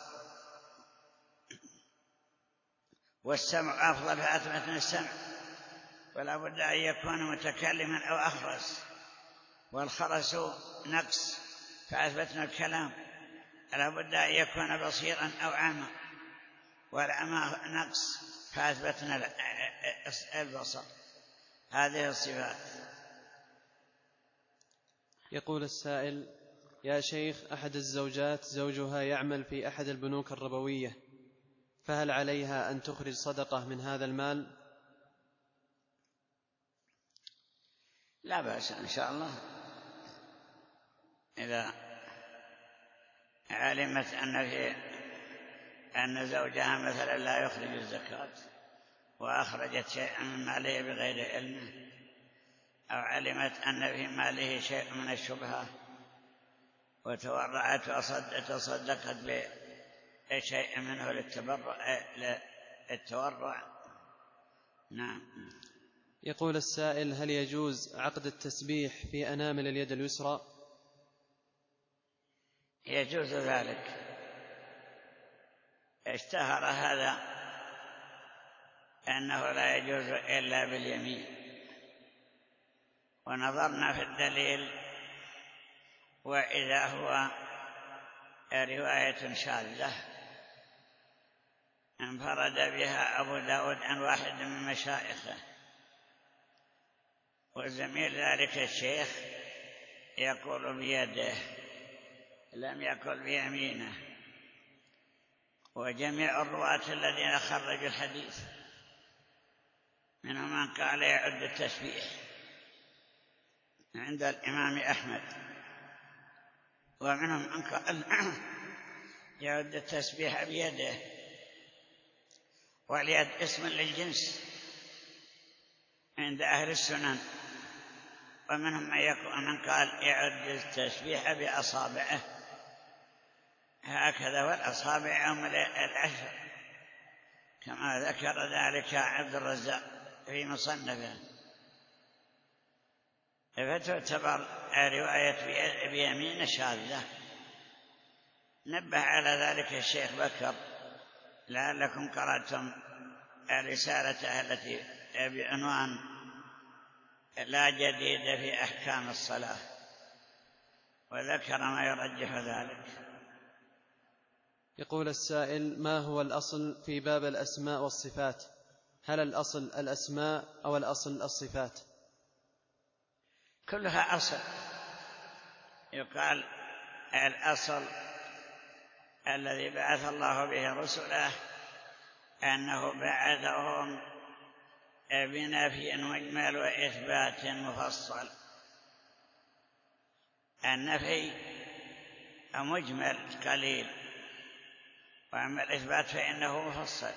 والسمع أفضل فأثبتنا السمع، ولا بد أن يكون متكلما أو أخرس. والخرس نقص فأثبتنا الكلام، لا بد أن يكون بصيرا أو عامى. والعمى نقص فأثبتنا البصر. هذه الصفات. يقول السائل: يا شيخ، أحد الزوجات زوجها يعمل في أحد البنوك الربوية، فهل عليها أن تخرج صدقة من هذا المال لا بأس إن شاء الله إذا علمت أن في أن زوجها مثلا لا يخرج الزكاة وأخرجت شيئا من ماله بغير علمه، أو علمت أن في ماله شيء من الشبهة وتورعت وتصدقت بشيء منه للتبرع للتورع. نعم. يقول السائل: هل يجوز عقد التسبيح في أنامل اليد اليسرى؟ يجوز ذلك، اشتهر هذا أنه لا يجوز إلا باليمين، ونظرنا في الدليل وإذا هو رواية شاذة انفرد بها أبو داود عن واحد من مشايخه، وزميل ذلك الشيخ يقول بيده لم يقل بيمينه، وجميع الرواة الذين خرجوا الحديث منهم من قال يعد التسبيح عند الإمام أحمد، ومنهم من قال يعد التسبيح بيده، واليد اسم للجنس عند أهل السنن، ومنهم من قال يعد التسبيح بأصابعه هكذا، والأصابع يوم العشر كما ذكر ذلك عبد الرزاق في مصنفه، فتعتبر رواية بيمين شاذة. نبه على ذلك الشيخ بكر، لعلكم قرأتم رسالته التي بعنوان لا جديد في أحكام الصلاة، وذكر ما يرجح ذلك. يقول السائل: ما هو الأصل في باب الأسماء والصفات؟ هل الأصل الأسماء أو الأصل الصفات؟ كلها أصل. يقال الأصل الذي بعث الله به رسله أنه بعثهم بنفي مجمل وإثبات مفصل. النفي مجمل قليل، وأما الإثبات فإنه مفصل.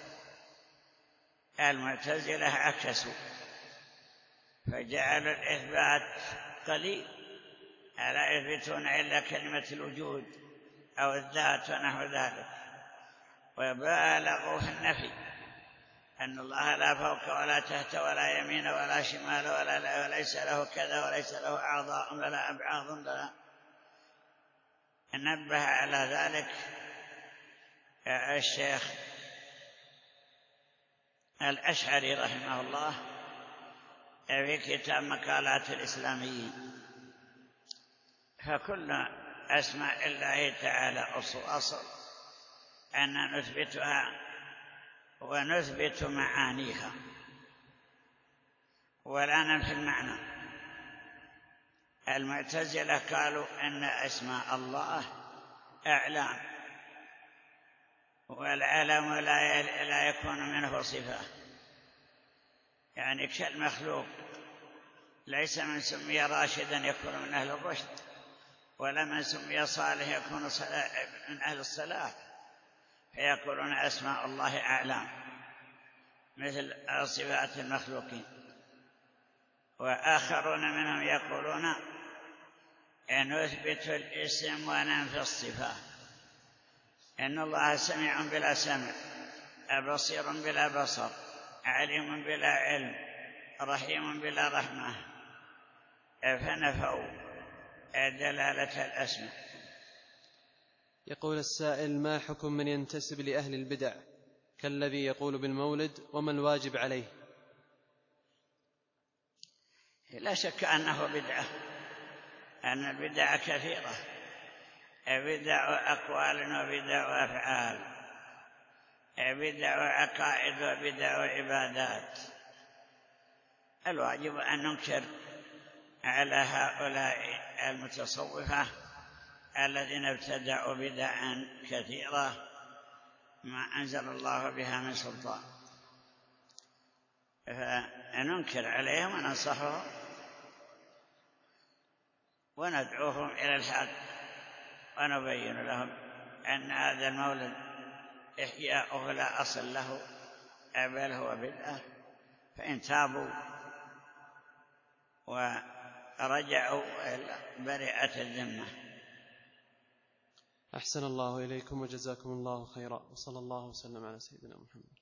المعتزلة عكسوا فجعلوا الإثبات قليل، ألا يثبتون إلا كلمة الوجود أو الذات ونحو ذلك، وبالغوا في النفي أن الله لا فوق ولا تحت ولا يمين ولا شمال ولا وليس له كذا وليس له أعضاء ولا أبعاض ولا. نبه على ذلك الشيخ الأشعري رحمه الله في كتاب مقالات الإسلاميين. فكل أسماء الله تعالى أصل أصل أن نثبتها ونثبت معانيها ولا ننفي المعنى. المعتزلة قالوا أن أسماء الله أعلام، والعلم لا يكون منه صفة، يعني كالمخلوق، ليس من سمي راشدا يكون من أهل الرشد، ولا من سمي صالح يكون من أهل الصلاح، فيقولون أسماء الله أعلام مثل صفات المخلوقين. وآخرون منهم يقولون أن نثبت الاسم وننفي الصفة، إن الله سميع بلا سمع، بصير بلا بصر، عليم بلا علم، رحيم بلا رحمة، فنفوا دلالة الأسماء. يقول السائل: ما حكم من ينتسب لأهل البدع كالذي يقول بالمولد، وما الواجب عليه؟ لا شك أنه بدعة، أن البدع كثيرة، بدع أقوال وبدع أفعال، بدع عقائد وبدع عبادات. الواجب أن ننكر على هؤلاء المتصوفة الذين ابتدعوا بدعا كثيرة ما أنزل الله بها من سلطان، فننكر عليهم وننصحهم وندعوهم إلى الحق ونبين لهم أن هذا المولد إحياؤه لا أصل له بل هو بدعة، فإن تابوا ورجعوا برئت الذمة. أحسن الله إليكم وجزاكم الله خيرا، وصلى الله وسلم على سيدنا محمد.